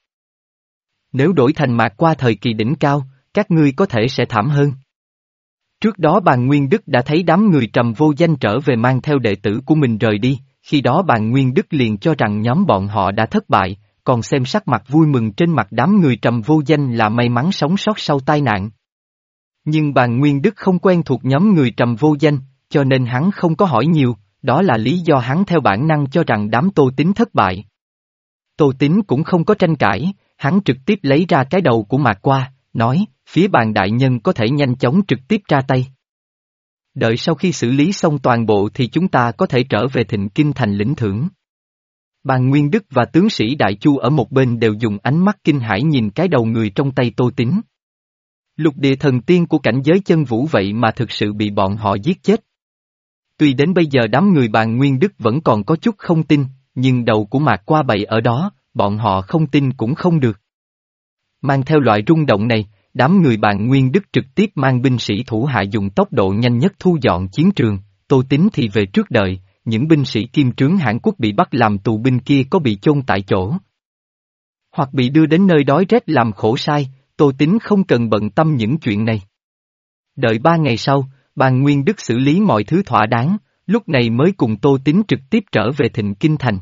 [SPEAKER 1] Nếu đổi thành Mạc Qua thời kỳ đỉnh cao, các ngươi có thể sẽ thảm hơn. Trước đó bàn Nguyên Đức đã thấy đám người Trầm Vô Danh trở về mang theo đệ tử của mình rời đi, khi đó bàn Nguyên Đức liền cho rằng nhóm bọn họ đã thất bại, còn xem sắc mặt vui mừng trên mặt đám người Trầm Vô Danh là may mắn sống sót sau tai nạn. Nhưng bàn Nguyên Đức không quen thuộc nhóm người Trầm Vô Danh, cho nên hắn không có hỏi nhiều, đó là lý do hắn theo bản năng cho rằng đám Tô Tín thất bại. Tô Tín cũng không có tranh cãi, hắn trực tiếp lấy ra cái đầu của Mạc Qua, nói, phía bàn đại nhân có thể nhanh chóng trực tiếp ra tay. Đợi sau khi xử lý xong toàn bộ thì chúng ta có thể trở về Thịnh Kinh thành lĩnh thưởng. Bàn Nguyên Đức và tướng sĩ Đại Chu ở một bên đều dùng ánh mắt kinh hãi nhìn cái đầu người trong tay Tô Tín. Lục địa thần tiên của cảnh giới chân vũ vậy mà thực sự bị bọn họ giết chết. Tuy đến bây giờ đám người bàn Nguyên Đức vẫn còn có chút không tin, nhưng đầu của Mạc Qua bậy ở đó, bọn họ không tin cũng không được. Mang theo loại rung động này, đám người bàn Nguyên Đức trực tiếp mang binh sĩ thủ hạ dùng tốc độ nhanh nhất thu dọn chiến trường, Tô Tín thì về trước đợi, những binh sĩ Kim Trướng Hãn Quốc bị bắt làm tù binh kia có bị chôn tại chỗ, hoặc bị đưa đến nơi đói rét làm khổ sai, Tô Tín không cần bận tâm những chuyện này. Đợi ba ngày sau, bàn Nguyên Đức xử lý mọi thứ thỏa đáng, lúc này mới cùng Tô Tín trực tiếp trở về Thịnh Kinh thành.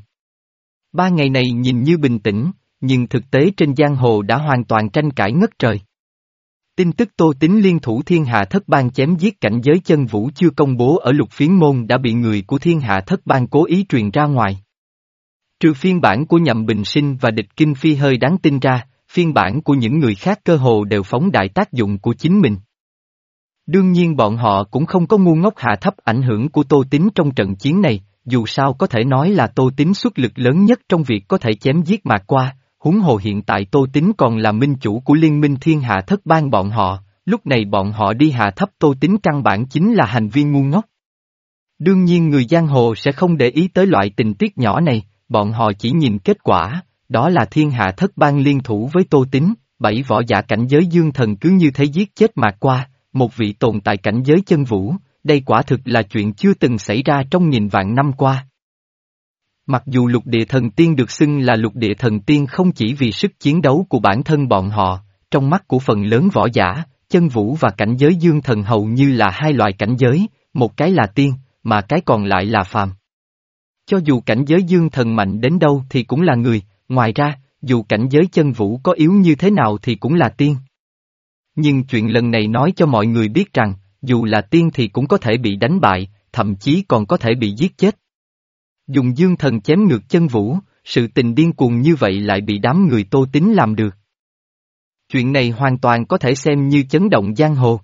[SPEAKER 1] Ba ngày này nhìn như bình tĩnh, nhưng thực tế trên giang hồ đã hoàn toàn tranh cãi ngất trời. Tin tức Tô Tín liên thủ thiên hạ thất bang chém giết cảnh giới chân vũ chưa công bố ở Lục Phiến Môn đã bị người của thiên hạ thất bang cố ý truyền ra ngoài. Trừ phiên bản của Nhậm Bình Sinh và Địch Kinh Phi hơi đáng tin ra, phiên bản của những người khác cơ hồ đều phóng đại tác dụng của chính mình. Đương nhiên bọn họ cũng không có ngu ngốc hạ thấp ảnh hưởng của Tô Tín trong trận chiến này, dù sao có thể nói là Tô Tín xuất lực lớn nhất trong việc có thể chém giết Mạc Qua, huống hồ hiện tại Tô Tín còn là minh chủ của liên minh thiên hạ thất bang bọn họ, lúc này bọn họ đi hạ thấp Tô Tín căn bản chính là hành vi ngu ngốc. Đương nhiên người giang hồ sẽ không để ý tới loại tình tiết nhỏ này, bọn họ chỉ nhìn kết quả, đó là thiên hạ thất bang liên thủ với Tô Tín, bảy võ giả cảnh giới dương thần cứ như thế giết chết Mạc Qua, một vị tồn tại cảnh giới chân vũ, đây quả thực là chuyện chưa từng xảy ra trong nghìn vạn năm qua. Mặc dù lục địa thần tiên được xưng là lục địa thần tiên không chỉ vì sức chiến đấu của bản thân bọn họ, trong mắt của phần lớn võ giả, chân vũ và cảnh giới dương thần hầu như là hai loại cảnh giới, một cái là tiên, mà cái còn lại là phàm. Cho dù cảnh giới dương thần mạnh đến đâu thì cũng là người, ngoài ra, dù cảnh giới chân vũ có yếu như thế nào thì cũng là tiên. Nhưng chuyện lần này nói cho mọi người biết rằng, dù là tiên thì cũng có thể bị đánh bại, thậm chí còn có thể bị giết chết. Dùng dương thần chém ngược chân vũ, sự tình điên cuồng như vậy lại bị đám người Tô Tín làm được. Chuyện này hoàn toàn có thể xem như chấn động giang hồ.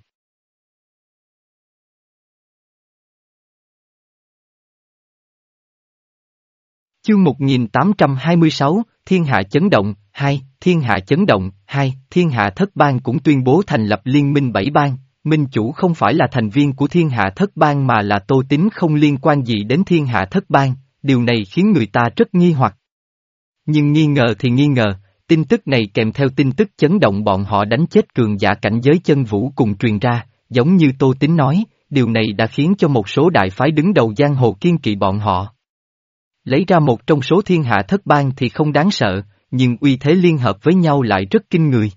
[SPEAKER 1] Chương một nghìn tám trăm hai mươi sáu, Thiên Hạ Chấn Động, hai, Thiên Hạ Chấn Động, hai, Thiên Hạ Thất Bang cũng tuyên bố thành lập liên minh bảy bang, minh chủ không phải là thành viên của Thiên Hạ Thất Bang mà là Tô Tín không liên quan gì đến Thiên Hạ Thất Bang, điều này khiến người ta rất nghi hoặc. Nhưng nghi ngờ thì nghi ngờ, tin tức này kèm theo tin tức chấn động bọn họ đánh chết cường giả cảnh giới chân vũ cùng truyền ra, giống như Tô Tín nói, điều này đã khiến cho một số đại phái đứng đầu giang hồ kiên kỵ bọn họ. Lấy ra một trong số thiên hạ thất bang thì không đáng sợ, nhưng uy thế liên hợp với nhau lại rất kinh người.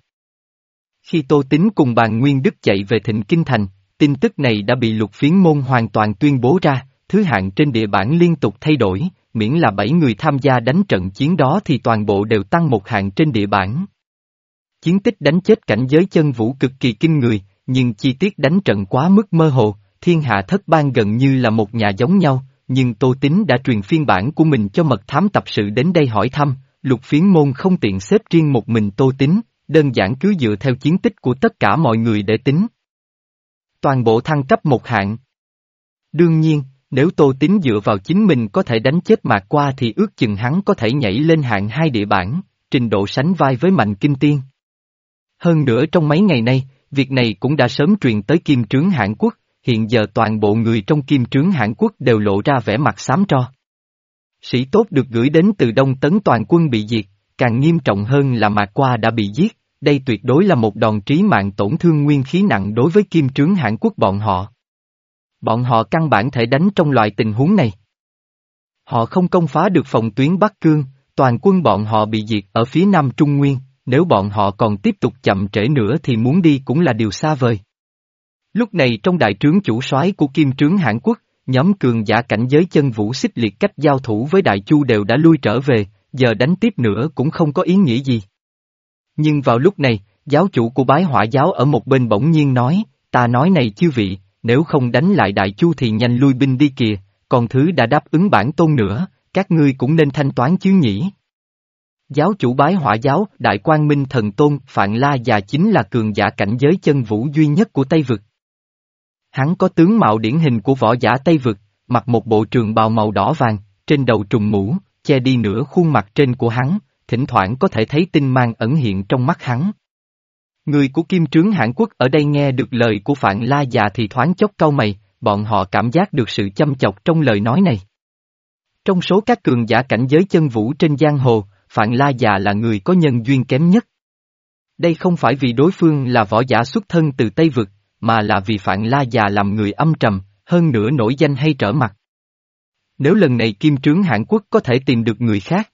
[SPEAKER 1] Khi Tô Tín cùng Bàn Nguyên Đức chạy về Thịnh Kinh Thành, tin tức này đã bị Lục Phiến Môn hoàn toàn tuyên bố ra, thứ hạng trên địa bản liên tục thay đổi, miễn là bảy người tham gia đánh trận chiến đó thì toàn bộ đều tăng một hạng trên địa bản. Chiến tích đánh chết cảnh giới chân vũ cực kỳ kinh người, nhưng chi tiết đánh trận quá mức mơ hồ, thiên hạ thất bang gần như là một nhà giống nhau. Nhưng Tô Tín đã truyền phiên bản của mình cho mật thám tập sự đến đây hỏi thăm, Lục Phiến Môn không tiện xếp riêng một mình Tô Tín, đơn giản cứ dựa theo chiến tích của tất cả mọi người để tính. Toàn bộ thăng cấp một hạng. Đương nhiên, nếu Tô Tín dựa vào chính mình có thể đánh chết Mạc Qua thì ước chừng hắn có thể nhảy lên hạng hai địa bản, trình độ sánh vai với Mạnh Kinh Tiên. Hơn nữa trong mấy ngày nay, việc này cũng đã sớm truyền tới Kim Trướng Hãn Quốc. Hiện giờ toàn bộ người trong Kim Trướng Hãn Quốc đều lộ ra vẻ mặt xám tro. Sĩ tốt được gửi đến từ Đông Tấn toàn quân bị diệt, càng nghiêm trọng hơn là Mạc Qua đã bị giết, đây tuyệt đối là một đòn trí mạng tổn thương nguyên khí nặng đối với Kim Trướng Hãn Quốc bọn họ. Bọn họ căn bản thể đánh trong loại tình huống này. Họ không công phá được phòng tuyến Bắc Cương, toàn quân bọn họ bị diệt ở phía Nam Trung Nguyên, nếu bọn họ còn tiếp tục chậm trễ nữa thì muốn đi cũng là điều xa vời. Lúc này trong đại trướng chủ soái của Kim Trướng Hãn Quốc, nhóm cường giả cảnh giới chân vũ xích liệt cách giao thủ với Đại Chu đều đã lui trở về, giờ đánh tiếp nữa cũng không có ý nghĩa gì. Nhưng vào lúc này, giáo chủ của Bái Hỏa giáo ở một bên bỗng nhiên nói, ta nói này chư vị, nếu không đánh lại Đại Chu thì nhanh lui binh đi kìa, còn thứ đã đáp ứng bản tôn nữa, các ngươi cũng nên thanh toán chứ nhỉ. Giáo chủ Bái Hỏa giáo, Đại Quang Minh Thần Tôn, Phạn La Già chính là cường giả cảnh giới chân vũ duy nhất của Tây Vực. Hắn có tướng mạo điển hình của võ giả Tây Vực, mặc một bộ trường bào màu đỏ vàng, trên đầu trùm mũ, che đi nửa khuôn mặt trên của hắn, thỉnh thoảng có thể thấy tinh mang ẩn hiện trong mắt hắn. Người của Kim Trướng Hãn Quốc ở đây nghe được lời của Phạn La Già thì thoáng chốc cau mày, bọn họ cảm giác được sự chăm chọc trong lời nói này. Trong số các cường giả cảnh giới chân vũ trên giang hồ, Phạn La Già là người có nhân duyên kém nhất. Đây không phải vì đối phương là võ giả xuất thân từ Tây Vực, mà là vì Phạn La Già làm người âm trầm, hơn nữa nổi danh hay trở mặt. Nếu lần này Kim Trướng Hãn Quốc có thể tìm được người khác,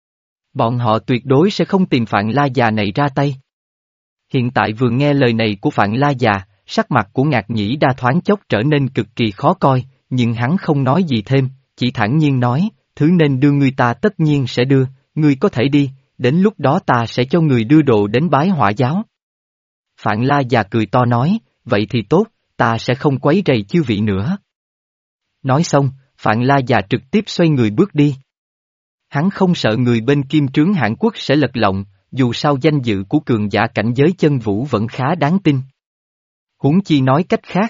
[SPEAKER 1] bọn họ tuyệt đối sẽ không tìm Phạn La Già này ra tay. Hiện tại vừa nghe lời này của Phạn La Già, sắc mặt của Ngạc Nhĩ Đa thoáng chốc trở nên cực kỳ khó coi, nhưng hắn không nói gì thêm, chỉ thản nhiên nói, thứ nên đưa người ta tất nhiên sẽ đưa, ngươi có thể đi, đến lúc đó ta sẽ cho người đưa đồ đến Bái Hỏa giáo. Phạn La Già cười to nói, vậy thì tốt, ta sẽ không quấy rầy chư vị nữa. Nói xong, Phạn La Già trực tiếp xoay người bước đi. Hắn không sợ người bên Kim Trướng Hãn Quốc sẽ lật lọng, dù sao danh dự của cường giả cảnh giới chân vũ vẫn khá đáng tin. Huống chi nói cách khác.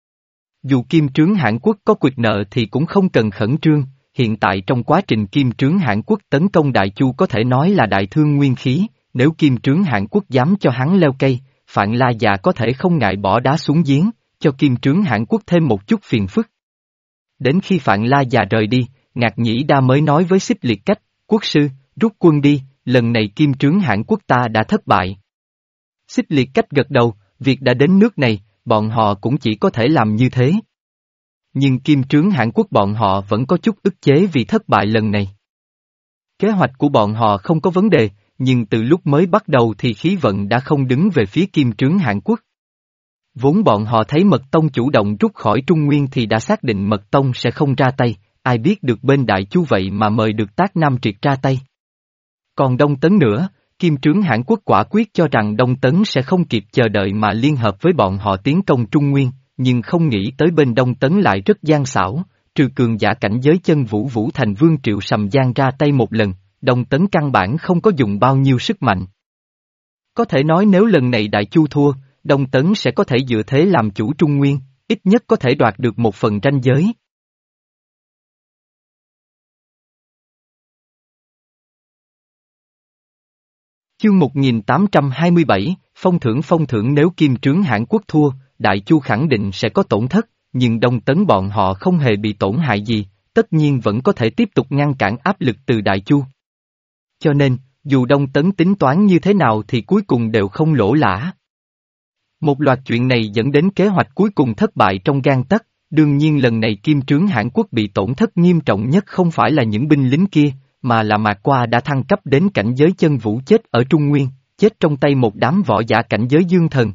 [SPEAKER 1] Dù Kim Trướng Hãn Quốc có quyệt nợ thì cũng không cần khẩn trương, hiện tại trong quá trình Kim Trướng Hãn Quốc tấn công Đại Chu có thể nói là đại thương nguyên khí, nếu Kim Trướng Hãn Quốc dám cho hắn leo cây, Phạn La Già có thể không ngại bỏ đá xuống giếng, cho Kim Trướng Hãn Quốc thêm một chút phiền phức. Đến khi Phạn La Già rời đi, Ngạc Nhĩ Đa mới nói với Xích Liệt Cách, quốc sư, rút quân đi, lần này Kim Trướng Hãn Quốc ta đã thất bại. Xích Liệt Cách gật đầu, việc đã đến nước này, bọn họ cũng chỉ có thể làm như thế. Nhưng Kim Trướng Hãn Quốc bọn họ vẫn có chút ức chế vì thất bại lần này. Kế hoạch của bọn họ không có vấn đề, nhưng từ lúc mới bắt đầu thì khí vận đã không đứng về phía Kim Trướng Hãn Quốc. Vốn bọn họ thấy Mật Tông chủ động rút khỏi Trung Nguyên thì đã xác định Mật Tông sẽ không ra tay, ai biết được bên Đại Chu vậy mà mời được Tác Nam Triệt ra tay. Còn Đông Tấn nữa, Kim Trướng Hãn Quốc quả quyết cho rằng Đông Tấn sẽ không kịp chờ đợi mà liên hợp với bọn họ tiến công Trung Nguyên, nhưng không nghĩ tới bên Đông Tấn lại rất gian xảo, trừ cường giả cảnh giới chân vũ vũ thành Vương Triệu Sầm Giang ra tay một lần, Đông Tấn căn bản không có dùng bao nhiêu sức mạnh. Có thể nói nếu lần này Đại Chu thua, Đông Tấn sẽ có thể dựa thế làm chủ Trung Nguyên, ít nhất có thể đoạt được một phần ranh giới. Chương một nghìn tám trăm hai mươi bảy, Phong thưởng phong thưởng nếu Kim Trướng Hãn Quốc thua, Đại Chu khẳng định sẽ có tổn thất, nhưng Đông Tấn bọn họ không hề bị tổn hại gì, tất nhiên vẫn có thể tiếp tục ngăn cản áp lực từ Đại Chu. Cho nên, dù Đông Tấn tính toán như thế nào thì cuối cùng đều không lỗ lã. Một loạt chuyện này dẫn đến kế hoạch cuối cùng thất bại trong gang tấc, đương nhiên lần này Kim Trướng Hãn Quốc bị tổn thất nghiêm trọng nhất không phải là những binh lính kia, mà là Mạc Qua đã thăng cấp đến cảnh giới chân vũ chết ở Trung Nguyên, chết trong tay một đám võ giả cảnh giới dương thần.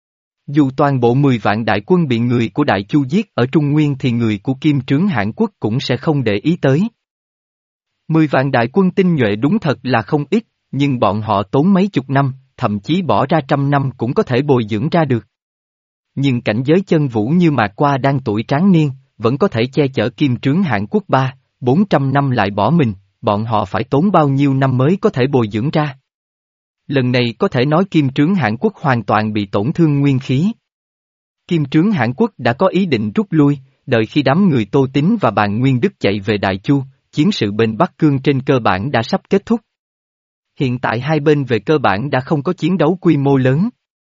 [SPEAKER 1] Dù toàn bộ mười vạn đại quân bị người của Đại Chu giết ở Trung Nguyên thì người của Kim Trướng Hãn Quốc cũng sẽ không để ý tới. Mười vạn đại quân tinh nhuệ đúng thật là không ít, nhưng bọn họ tốn mấy chục năm, thậm chí bỏ ra trăm năm cũng có thể bồi dưỡng ra được. Nhưng cảnh giới chân vũ như Mạc Qua đang tuổi tráng niên, vẫn có thể che chở Kim Trướng Hãn Quốc ba, bốn trăm năm lại bỏ mình, bọn họ phải tốn bao nhiêu năm mới có thể bồi dưỡng ra. Lần này có thể nói Kim Trướng Hãn Quốc hoàn toàn bị tổn thương nguyên khí. Kim Trướng Hãn Quốc đã có ý định rút lui, đợi khi đám người Tô Tín và Bàn Nguyên Đức chạy về Đại Chu, chiến sự bên Bắc Cương trên cơ bản đã sắp kết thúc. Hiện tại hai bên về cơ bản đã không có chiến đấu quy mô lớn.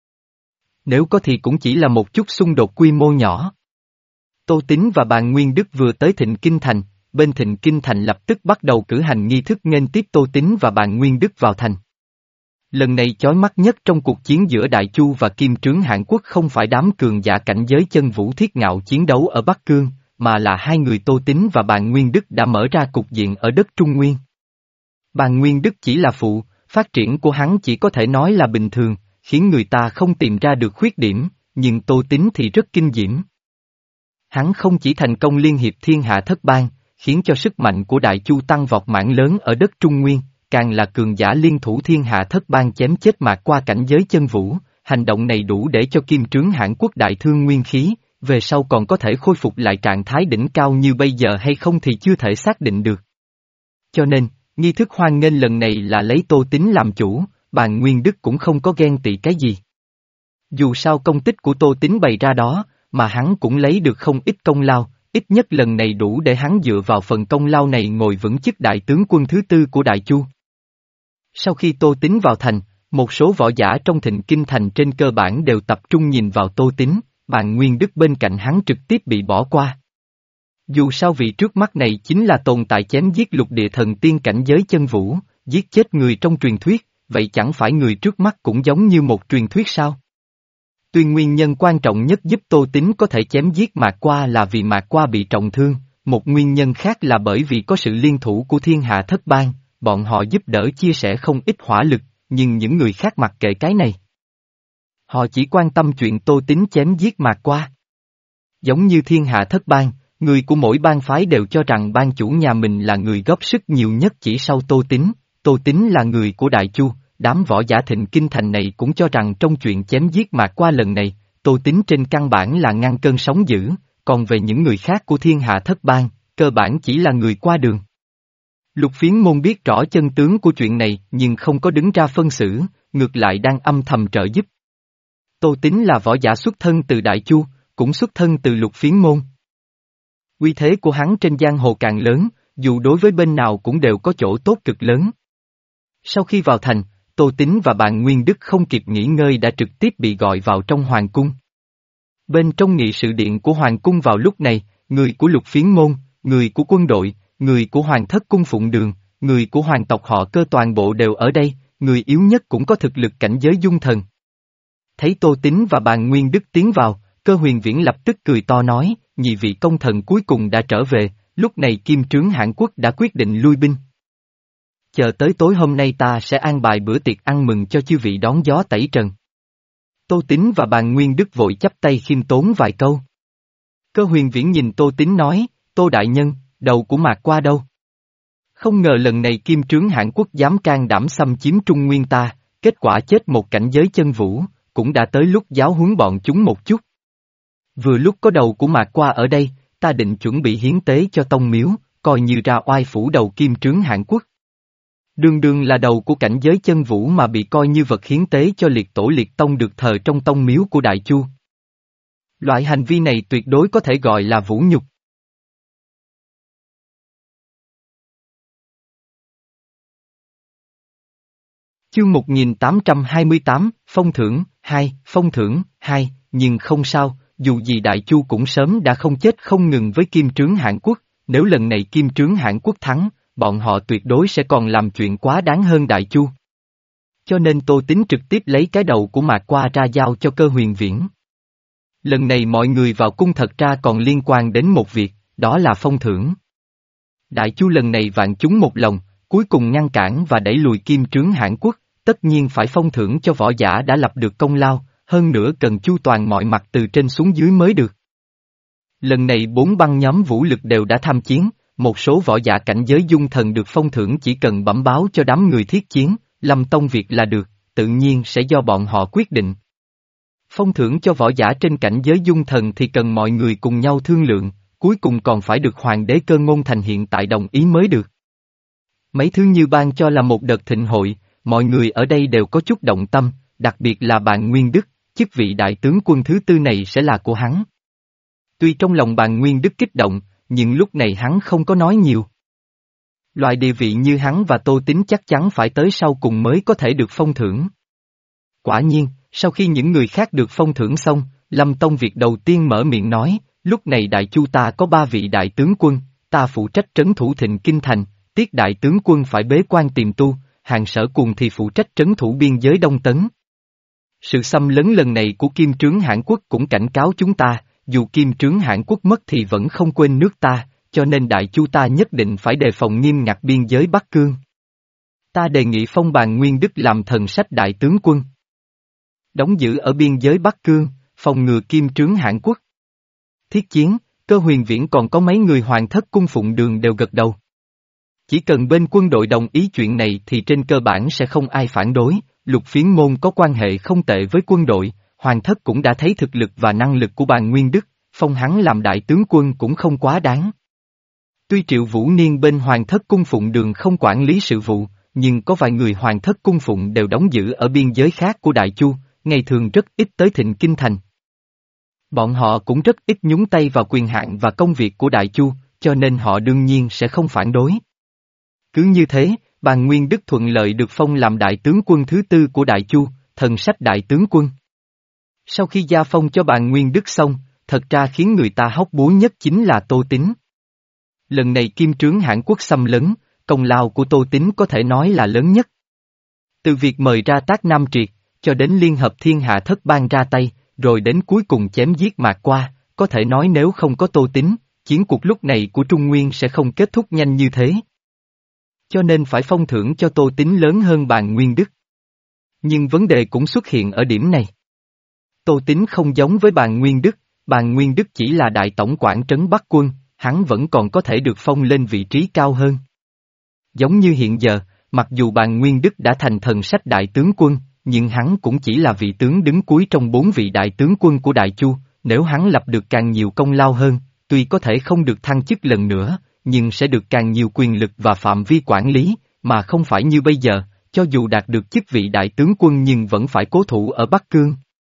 [SPEAKER 1] Nếu có thì cũng chỉ là một chút xung đột quy mô nhỏ. Tô Tín và Bàn Nguyên Đức vừa tới Thịnh Kinh Thành, bên Thịnh Kinh Thành lập tức bắt đầu cử hành nghi thức nghênh tiếp Tô Tín và Bàn Nguyên Đức vào thành. Lần này chói mắt nhất trong cuộc chiến giữa Đại Chu và Kim Trướng Hãn Quốc không phải đám cường giả cảnh giới chân vũ thiết ngạo chiến đấu ở Bắc Cương, mà là hai người Tô Tín và Bàn Nguyên Đức đã mở ra cục diện ở đất Trung Nguyên. Bàn Nguyên Đức chỉ là phụ, phát triển của hắn chỉ có thể nói là bình thường, khiến người ta không tìm ra được khuyết điểm, nhưng Tô Tín thì rất kinh diễm. Hắn không chỉ thành công liên hiệp thiên hạ thất bang, khiến cho sức mạnh của Đại Chu tăng vọt mảng lớn ở đất Trung Nguyên, càng là cường giả liên thủ thiên hạ thất bang chém chết Mạc Qua cảnh giới chân vũ, hành động này đủ để cho Kim Trướng Hãn Quốc đại thương nguyên khí, về sau còn có thể khôi phục lại trạng thái đỉnh cao như bây giờ hay không thì chưa thể xác định được. Cho nên, nghi thức hoan nghênh lần này là lấy Tô Tín làm chủ, Bàn Nguyên Đức cũng không có ghen tị cái gì. Dù sao công tích của Tô Tín bày ra đó, mà hắn cũng lấy được không ít công lao, ít nhất lần này đủ để hắn dựa vào phần công lao này ngồi vững chức đại tướng quân thứ tư của Đại Chu. Sau khi Tô Tín vào thành, một số võ giả trong Thịnh Kinh Thành trên cơ bản đều tập trung nhìn vào Tô Tín, Bàn Nguyên Đức bên cạnh hắn trực tiếp bị bỏ qua. Dù sao vị trước mắt này chính là tồn tại chém giết lục địa thần tiên cảnh giới chân vũ, giết chết người trong truyền thuyết, vậy chẳng phải người trước mắt cũng giống như một truyền thuyết sao? Tuy nguyên nhân quan trọng nhất giúp Tô Tín có thể chém giết Mạc Qua là vì Mạc Qua bị trọng thương, một nguyên nhân khác là bởi vì có sự liên thủ của thiên hạ thất bang, bọn họ giúp đỡ chia sẻ không ít hỏa lực, nhưng những người khác mặc kệ cái này. Họ chỉ quan tâm chuyện Tô Tín chém giết Mạc Qua. Giống như thiên hạ thất bang, người của mỗi bang phái đều cho rằng bang chủ nhà mình là người góp sức nhiều nhất chỉ sau Tô Tín, Tô Tín là người của Đại Chu, đám võ giả Thịnh Kinh Thành này cũng cho rằng trong chuyện chém giết Mạc Qua lần này, Tô Tín trên căn bản là ngăn cơn sóng dữ, còn về những người khác của thiên hạ thất bang, cơ bản chỉ là người qua đường. Lục Phiến Môn biết rõ chân tướng của chuyện này nhưng không có đứng ra phân xử, ngược lại đang âm thầm trợ giúp. Tô Tín là võ giả xuất thân từ Đại Chu, cũng xuất thân từ Lục Phiến Môn. Uy thế của hắn trên giang hồ càng lớn, dù đối với bên nào cũng đều có chỗ tốt cực lớn. Sau khi vào thành, Tô Tín và Bàn Nguyên Đức không kịp nghỉ ngơi đã trực tiếp bị gọi vào trong hoàng cung. Bên trong nghị sự điện của hoàng cung vào lúc này, người của Lục Phiến Môn, người của quân đội, người của hoàng thất cung phụng đường, người của hoàng tộc họ Cơ toàn bộ đều ở đây, người yếu nhất cũng có thực lực cảnh giới dung thần. Thấy Tô Tín và Bàn Nguyên Đức tiến vào, Cơ Huyền Viễn lập tức cười to nói, nhị vị công thần cuối cùng đã trở về, lúc này Kim Trướng Hãn Quốc đã quyết định lui binh. Chờ tới tối hôm nay ta sẽ an bài bữa tiệc ăn mừng cho chư vị đón gió tẩy trần. Tô Tín và Bàn Nguyên Đức vội chắp tay khiêm tốn vài câu. Cơ Huyền Viễn nhìn Tô Tín nói, Tô Đại Nhân, đầu của Mạc Qua đâu? Không ngờ lần này Kim Trướng Hãn Quốc dám can đảm xâm chiếm Trung Nguyên ta, kết quả chết một cảnh giới chân vũ, cũng đã tới lúc giáo huấn bọn chúng một chút. Vừa lúc có đầu của Mạc Qua ở đây, ta định chuẩn bị hiến tế cho tông miếu, coi như ra oai phủ đầu Kim Trướng Hãn Quốc. Đường đường là đầu của cảnh giới chân vũ mà bị coi như vật hiến tế cho liệt tổ liệt tông được thờ trong tông miếu của Đại Chu. Loại hành vi này tuyệt đối có thể gọi là vũ nhục. Chương một nghìn tám trăm hai mươi tám, Phong thưởng, hai, Phong thưởng, hai, nhưng không sao, dù gì Đại Chu cũng sớm đã không chết không ngừng với Kim Trướng Hãn Quốc, nếu lần này Kim Trướng Hãn Quốc thắng, bọn họ tuyệt đối sẽ còn làm chuyện quá đáng hơn Đại Chu. Cho nên Tô Tín trực tiếp lấy cái đầu của Mạc Qua ra giao cho Cơ Huyền Viễn. Lần này mọi người vào cung thật ra còn liên quan đến một việc, đó là phong thưởng. Đại Chu lần này vạn chúng một lòng, cuối cùng ngăn cản và đẩy lùi Kim Trướng Hãn Quốc, tất nhiên phải phong thưởng cho võ giả đã lập được công lao, hơn nữa cần chu toàn mọi mặt từ trên xuống dưới mới được. Lần này bốn băng nhóm vũ lực đều đã tham chiến, một số võ giả cảnh giới dung thần được phong thưởng chỉ cần bẩm báo cho đám người thiết chiến, Lâm Tông Việt là được, tự nhiên sẽ do bọn họ quyết định. Phong thưởng cho võ giả trên cảnh giới dung thần thì cần mọi người cùng nhau thương lượng, cuối cùng còn phải được Hoàng đế Cơ Ngôn Thành hiện tại đồng ý mới được. Mấy thứ như ban cho là một đợt thịnh hội, mọi người ở đây đều có chút động tâm, đặc biệt là Bàn Nguyên Đức, chức vị đại tướng quân thứ tư này sẽ là của hắn. Tuy trong lòng Bàn Nguyên Đức kích động, nhưng lúc này hắn không có nói nhiều. Loại địa vị như hắn và Tô Tín chắc chắn phải tới sau cùng mới có thể được phong thưởng. Quả nhiên, sau khi những người khác được phong thưởng xong, Lâm Tông Việt đầu tiên mở miệng nói, lúc này Đại Chu ta có ba vị đại tướng quân, ta phụ trách trấn thủ Thịnh Kinh Thành, Tiết đại tướng quân phải bế quan tìm tu, Hàng Sở Cuồng thì phụ trách trấn thủ biên giới Đông Tấn. Sự xâm lấn lần này của Kim Trướng Hãn Quốc cũng cảnh cáo chúng ta, dù Kim Trướng Hãn Quốc mất thì vẫn không quên nước ta, cho nên Đại Chu ta nhất định phải đề phòng nghiêm ngặt biên giới Bắc Cương. Ta đề nghị phong Bàn Nguyên Đức làm thần sách đại tướng quân, đóng giữ ở biên giới Bắc Cương, phòng ngừa Kim Trướng Hãn Quốc. Thiết chiến, Cơ Huyền Viễn còn có mấy người hoàng thất cung phụng đường đều gật đầu. Chỉ cần bên quân đội đồng ý chuyện này thì trên cơ bản sẽ không ai phản đối, Lục Phiến Môn có quan hệ không tệ với quân đội, hoàng thất cũng đã thấy thực lực và năng lực của Bàn Nguyên Đức, phong hắn làm đại tướng quân cũng không quá đáng. Tuy Triệu Vũ Niên bên hoàng thất cung phụng đường không quản lý sự vụ, nhưng có vài người hoàng thất cung phụng đều đóng giữ ở biên giới khác của Đại Chu, ngày thường rất ít tới Thịnh Kinh Thành. Bọn họ cũng rất ít nhúng tay vào quyền hạn và công việc của Đại Chu, cho nên họ đương nhiên sẽ không phản đối. Cứ như thế, Bàn Nguyên Đức thuận lợi được phong làm đại tướng quân thứ tư của Đại Chu, thần sách đại tướng quân. Sau khi gia phong cho Bàn Nguyên Đức xong, thật ra khiến người ta hóc búa nhất chính là Tô Tín. Lần này Kim Trướng Hãn Quốc xâm lấn, công lao của Tô Tín có thể nói là lớn nhất. Từ việc mời ra Tác Nam Triệt, cho đến Liên Hợp Thiên Hạ Thất Bang ra tay, rồi đến cuối cùng chém giết Mạc Qua, có thể nói nếu không có Tô Tín, chiến cuộc lúc này của Trung Nguyên sẽ không kết thúc nhanh như thế. Cho nên phải phong thưởng cho Tô Tín lớn hơn Bàn Nguyên Đức. Nhưng vấn đề cũng xuất hiện ở điểm này. Tô Tín không giống với Bàn Nguyên Đức, Bàn Nguyên Đức chỉ là đại tổng quản trấn Bắc quân, hắn vẫn còn có thể được phong lên vị trí cao hơn. Giống như hiện giờ, mặc dù Bàn Nguyên Đức đã thành thần sách đại tướng quân, nhưng hắn cũng chỉ là vị tướng đứng cuối trong bốn vị đại tướng quân của Đại Chu, nếu hắn lập được càng nhiều công lao hơn, tuy có thể không được thăng chức lần nữa, nhưng sẽ được càng nhiều quyền lực và phạm vi quản lý, mà không phải như bây giờ, cho dù đạt được chức vị đại tướng quân nhưng vẫn phải cố thủ ở Bắc Cương.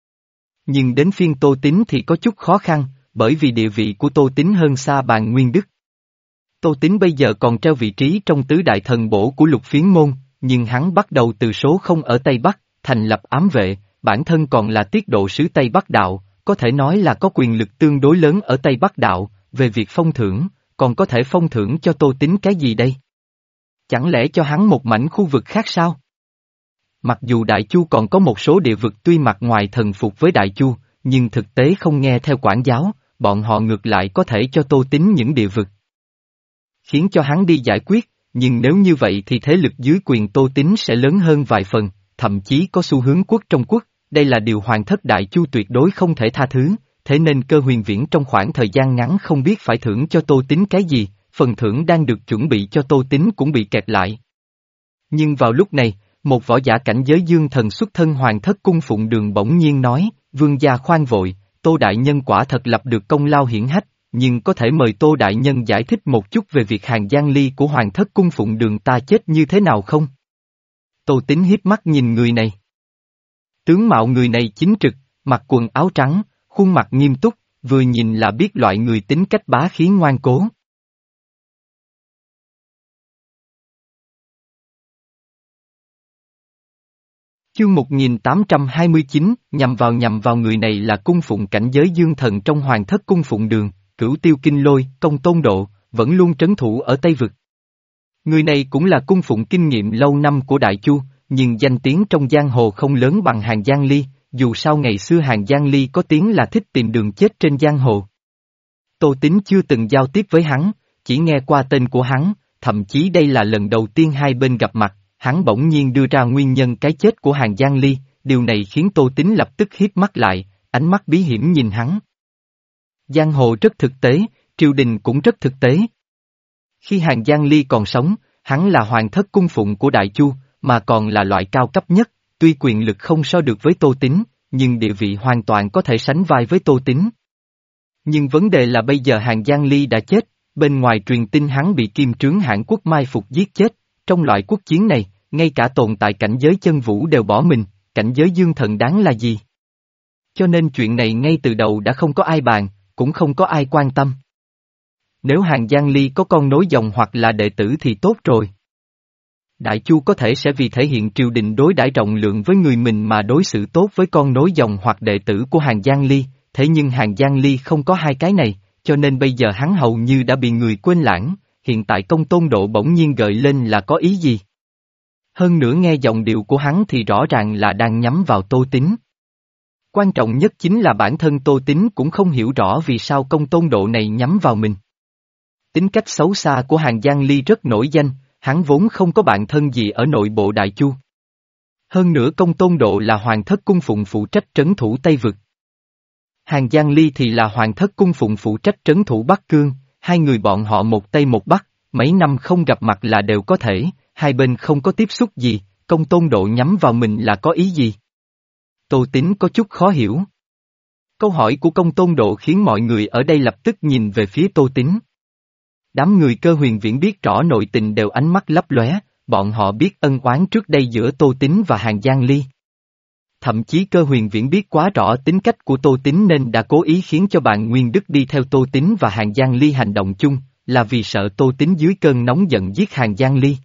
[SPEAKER 1] Nhưng đến phiên Tô Tín thì có chút khó khăn, bởi vì địa vị của Tô Tín hơn xa Bàn Nguyên Đức. Tô Tín bây giờ còn treo vị trí trong tứ đại thần bổ của Lục Phiến Môn, nhưng hắn bắt đầu từ số không ở Tây Bắc, thành lập ám vệ, bản thân còn là tiết độ sứ Tây Bắc Đạo, có thể nói là có quyền lực tương đối lớn ở Tây Bắc Đạo, về việc phong thưởng, còn có thể phong thưởng cho Tô Tín cái gì đây? Chẳng lẽ cho hắn một mảnh khu vực khác sao? Mặc dù Đại Chu còn có một số địa vực tuy mặt ngoài thần phục với Đại Chu, nhưng thực tế không nghe theo quản giáo, bọn họ ngược lại có thể cho Tô Tín những địa vực. Khiến cho hắn đi giải quyết, nhưng nếu như vậy thì thế lực dưới quyền Tô Tín sẽ lớn hơn vài phần, thậm chí có xu hướng quốc trong quốc, đây là điều Hoàng thất Đại Chu tuyệt đối không thể tha thứ, thế nên Cơ Huyền Viễn trong khoảng thời gian ngắn không biết phải thưởng cho Tô Tín cái gì, phần thưởng đang được chuẩn bị cho Tô Tín cũng bị kẹt lại. Nhưng vào lúc này, một võ giả cảnh giới dương thần xuất thân Hoàng thất cung phụng Đường bỗng nhiên nói, vương gia khoan vội, Tô Đại Nhân quả thật lập được công lao hiển hách, nhưng có thể mời Tô Đại Nhân giải thích một chút về việc Hàng Giang Ly của Hoàng thất cung phụng Đường ta chết như thế nào không? Tô Tín hiếp mắt nhìn người này. Tướng mạo người này chính trực, mặc quần áo trắng, khuôn mặt nghiêm túc, vừa nhìn là biết loại người tính cách bá khí ngoan cố. Chương một nghìn tám trăm hai mươi chín, nhằm vào nhằm vào người này là cung phụng cảnh giới dương thần trong Hoàng thất cung phụng Đường, Cửu Tiêu Kinh Lôi, Công Tôn Độ, vẫn luôn trấn thủ ở Tây Vực. Người này cũng là cung phụng kinh nghiệm lâu năm của Đại Chu, nhưng danh tiếng trong giang hồ không lớn bằng Hàng Giang Ly, dù sao ngày xưa Hàng Giang Ly có tiếng là thích tìm đường chết trên giang hồ. Tô Tín chưa từng giao tiếp với hắn, chỉ nghe qua tên của hắn, thậm chí đây là lần đầu tiên hai bên gặp mặt, hắn bỗng nhiên đưa ra nguyên nhân cái chết của Hàng Giang Ly, điều này khiến Tô Tín lập tức híp mắt lại, ánh mắt bí hiểm nhìn hắn. Giang hồ rất thực tế, triều đình cũng rất thực tế. Khi Hàng Giang Ly còn sống, hắn là hoàng thất cung phụng của Đại Chu, mà còn là loại cao cấp nhất, tuy quyền lực không so được với Tô Tín, nhưng địa vị hoàn toàn có thể sánh vai với Tô Tín. Nhưng vấn đề là bây giờ Hàng Giang Ly đã chết, bên ngoài truyền tin hắn bị Kim Trướng Hãn Quốc mai phục giết chết, trong loại quốc chiến này, ngay cả tồn tại cảnh giới chân vũ đều bỏ mình, cảnh giới dương thần đáng là gì? Cho nên chuyện này ngay từ đầu đã không có ai bàn, cũng không có ai quan tâm. Nếu Hàng Giang Ly có con nối dòng hoặc là đệ tử thì tốt rồi. Đại Chu có thể sẽ vì thể hiện triều đình đối đãi rộng lượng với người mình mà đối xử tốt với con nối dòng hoặc đệ tử của Hàng Giang Ly, thế nhưng Hàng Giang Ly không có hai cái này, cho nên bây giờ hắn hầu như đã bị người quên lãng, hiện tại Công Tôn Độ bỗng nhiên gợi lên là có ý gì? Hơn nữa nghe giọng điệu của hắn thì rõ ràng là đang nhắm vào Tô Tín. Quan trọng nhất chính là bản thân Tô Tín cũng không hiểu rõ vì sao Công Tôn Độ này nhắm vào mình. Tính cách xấu xa của Hàng Giang Ly rất nổi danh, hắn vốn không có bạn thân gì ở nội bộ Đại Chu. Hơn nữa Công Tôn Độ là hoàng thất cung phụng phụ trách trấn thủ Tây Vực. Hàng Giang Ly thì là hoàng thất cung phụng phụ trách trấn thủ Bắc Cương, hai người bọn họ một Tây một Bắc, mấy năm không gặp mặt là đều có thể, hai bên không có tiếp xúc gì, Công Tôn Độ nhắm vào mình là có ý gì? Tô Tín có chút khó hiểu. Câu hỏi của Công Tôn Độ khiến mọi người ở đây lập tức nhìn về phía Tô Tín. Đám người Cơ Huyền Viễn biết rõ nội tình đều ánh mắt lấp lóe, bọn họ biết ân oán trước đây giữa Tô Tín và Hàng Giang Ly. Thậm chí Cơ Huyền Viễn biết quá rõ tính cách của Tô Tín nên đã cố ý khiến cho bạn Nguyên Đức đi theo Tô Tín và Hàng Giang Ly hành động chung, là vì sợ Tô Tín dưới cơn nóng giận giết Hàng Giang Ly.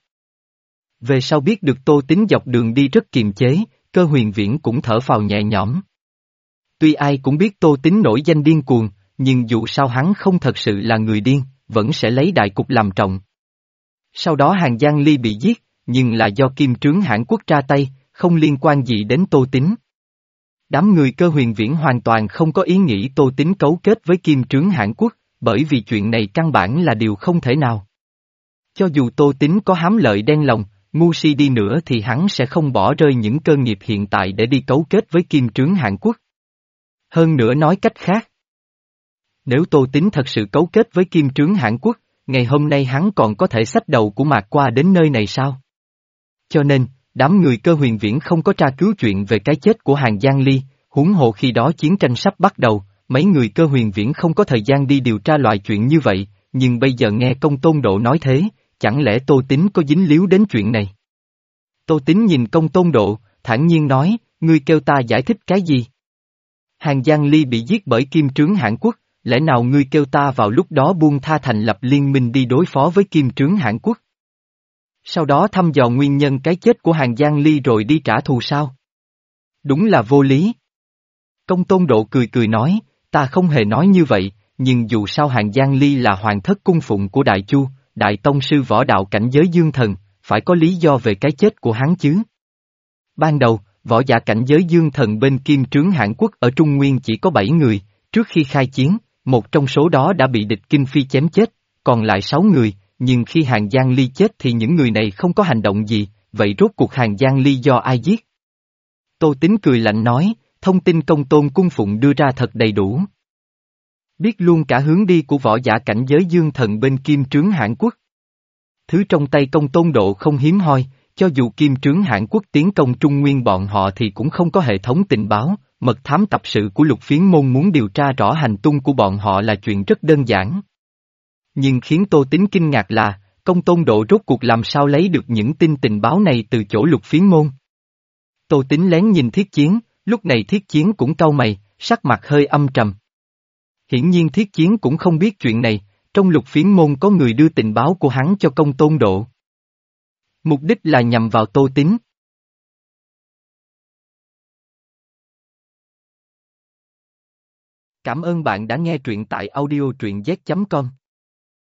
[SPEAKER 1] Về sau biết được Tô Tín dọc đường đi rất kiềm chế, Cơ Huyền Viễn cũng thở phào nhẹ nhõm. Tuy ai cũng biết Tô Tín nổi danh điên cuồng, nhưng dù sao hắn không thật sự là người điên, vẫn sẽ lấy đại cục làm trọng. Sau đó Hàng Giang Ly bị giết, nhưng là do Kim Trướng Hãn Quốc ra tay, không liên quan gì đến Tô Tín. Đám người Cơ Huyền Viễn hoàn toàn không có ý nghĩ Tô Tín cấu kết với Kim Trướng Hãn Quốc, bởi vì chuyện này căn bản là điều không thể nào. Cho dù Tô Tín có hám lợi đen lòng, ngu si đi nữa thì hắn sẽ không bỏ rơi những cơ nghiệp hiện tại để đi cấu kết với Kim Trướng Hãn Quốc. Hơn nữa nói cách khác, nếu Tô Tín thật sự cấu kết với Kim Trướng Hãn Quốc, ngày hôm nay hắn còn có thể xách đầu của Mạc Qua đến nơi này sao? Cho nên, đám người Cơ Huyền Viễn không có tra cứu chuyện về cái chết của Hàng Giang Ly, huống hồ khi đó chiến tranh sắp bắt đầu, mấy người Cơ Huyền Viễn không có thời gian đi điều tra loại chuyện như vậy, nhưng bây giờ nghe Công Tôn Độ nói thế, chẳng lẽ Tô Tín có dính líu đến chuyện này? Tô Tín nhìn Công Tôn Độ, thản nhiên nói, ngươi kêu ta giải thích cái gì? Hàng Giang Ly bị giết bởi Kim Trướng Hãn Quốc, lẽ nào ngươi kêu ta vào lúc đó buông tha thành lập liên minh đi đối phó với Kim Trướng Hãn Quốc? Sau đó thăm dò nguyên nhân cái chết của Hàng Giang Ly rồi đi trả thù sao? Đúng là vô lý. Công Tôn Độ cười cười nói, ta không hề nói như vậy, nhưng dù sao Hàng Giang Ly là hoàng thất cung phụng của Đại Chu, Đại Tông sư võ đạo cảnh giới dương thần, phải có lý do về cái chết của hắn chứ. Ban đầu, võ giả cảnh giới dương thần bên Kim Trướng Hãn Quốc ở Trung Nguyên chỉ có bảy người, trước khi khai chiến, một trong số đó đã bị địch Kinh Phi chém chết, còn lại sáu người, nhưng khi Hàng Giang Ly chết thì những người này không có hành động gì, vậy rốt cuộc Hàng Giang Ly do ai giết? Tô Tín cười lạnh nói, thông tin Công Tôn cung phụng đưa ra thật đầy đủ. Biết luôn cả hướng đi của võ giả cảnh giới dương thần bên Kim Trướng Hãn Quốc. Thứ trong tay Công Tôn Độ không hiếm hoi, cho dù Kim Trướng Hãn Quốc tiến công Trung Nguyên bọn họ thì cũng không có hệ thống tình báo, mật thám tập sự của Lục Phiến Môn muốn điều tra rõ hành tung của bọn họ là chuyện rất đơn giản. Nhưng khiến Tô Tín kinh ngạc là, Công Tôn Độ rốt cuộc làm sao lấy được những tin tình báo này từ chỗ Lục Phiến Môn. Tô Tín lén nhìn Thiết Chiến, lúc này Thiết Chiến cũng cau mày, sắc mặt hơi âm trầm. Hiển nhiên Thiết Chiến cũng không biết chuyện này, trong Lục Phiến Môn có người đưa tình báo của hắn cho Công Tôn Độ. Mục đích là nhằm vào Tô Tín. Cảm ơn bạn đã nghe truyện tại audio truyện z chấm com.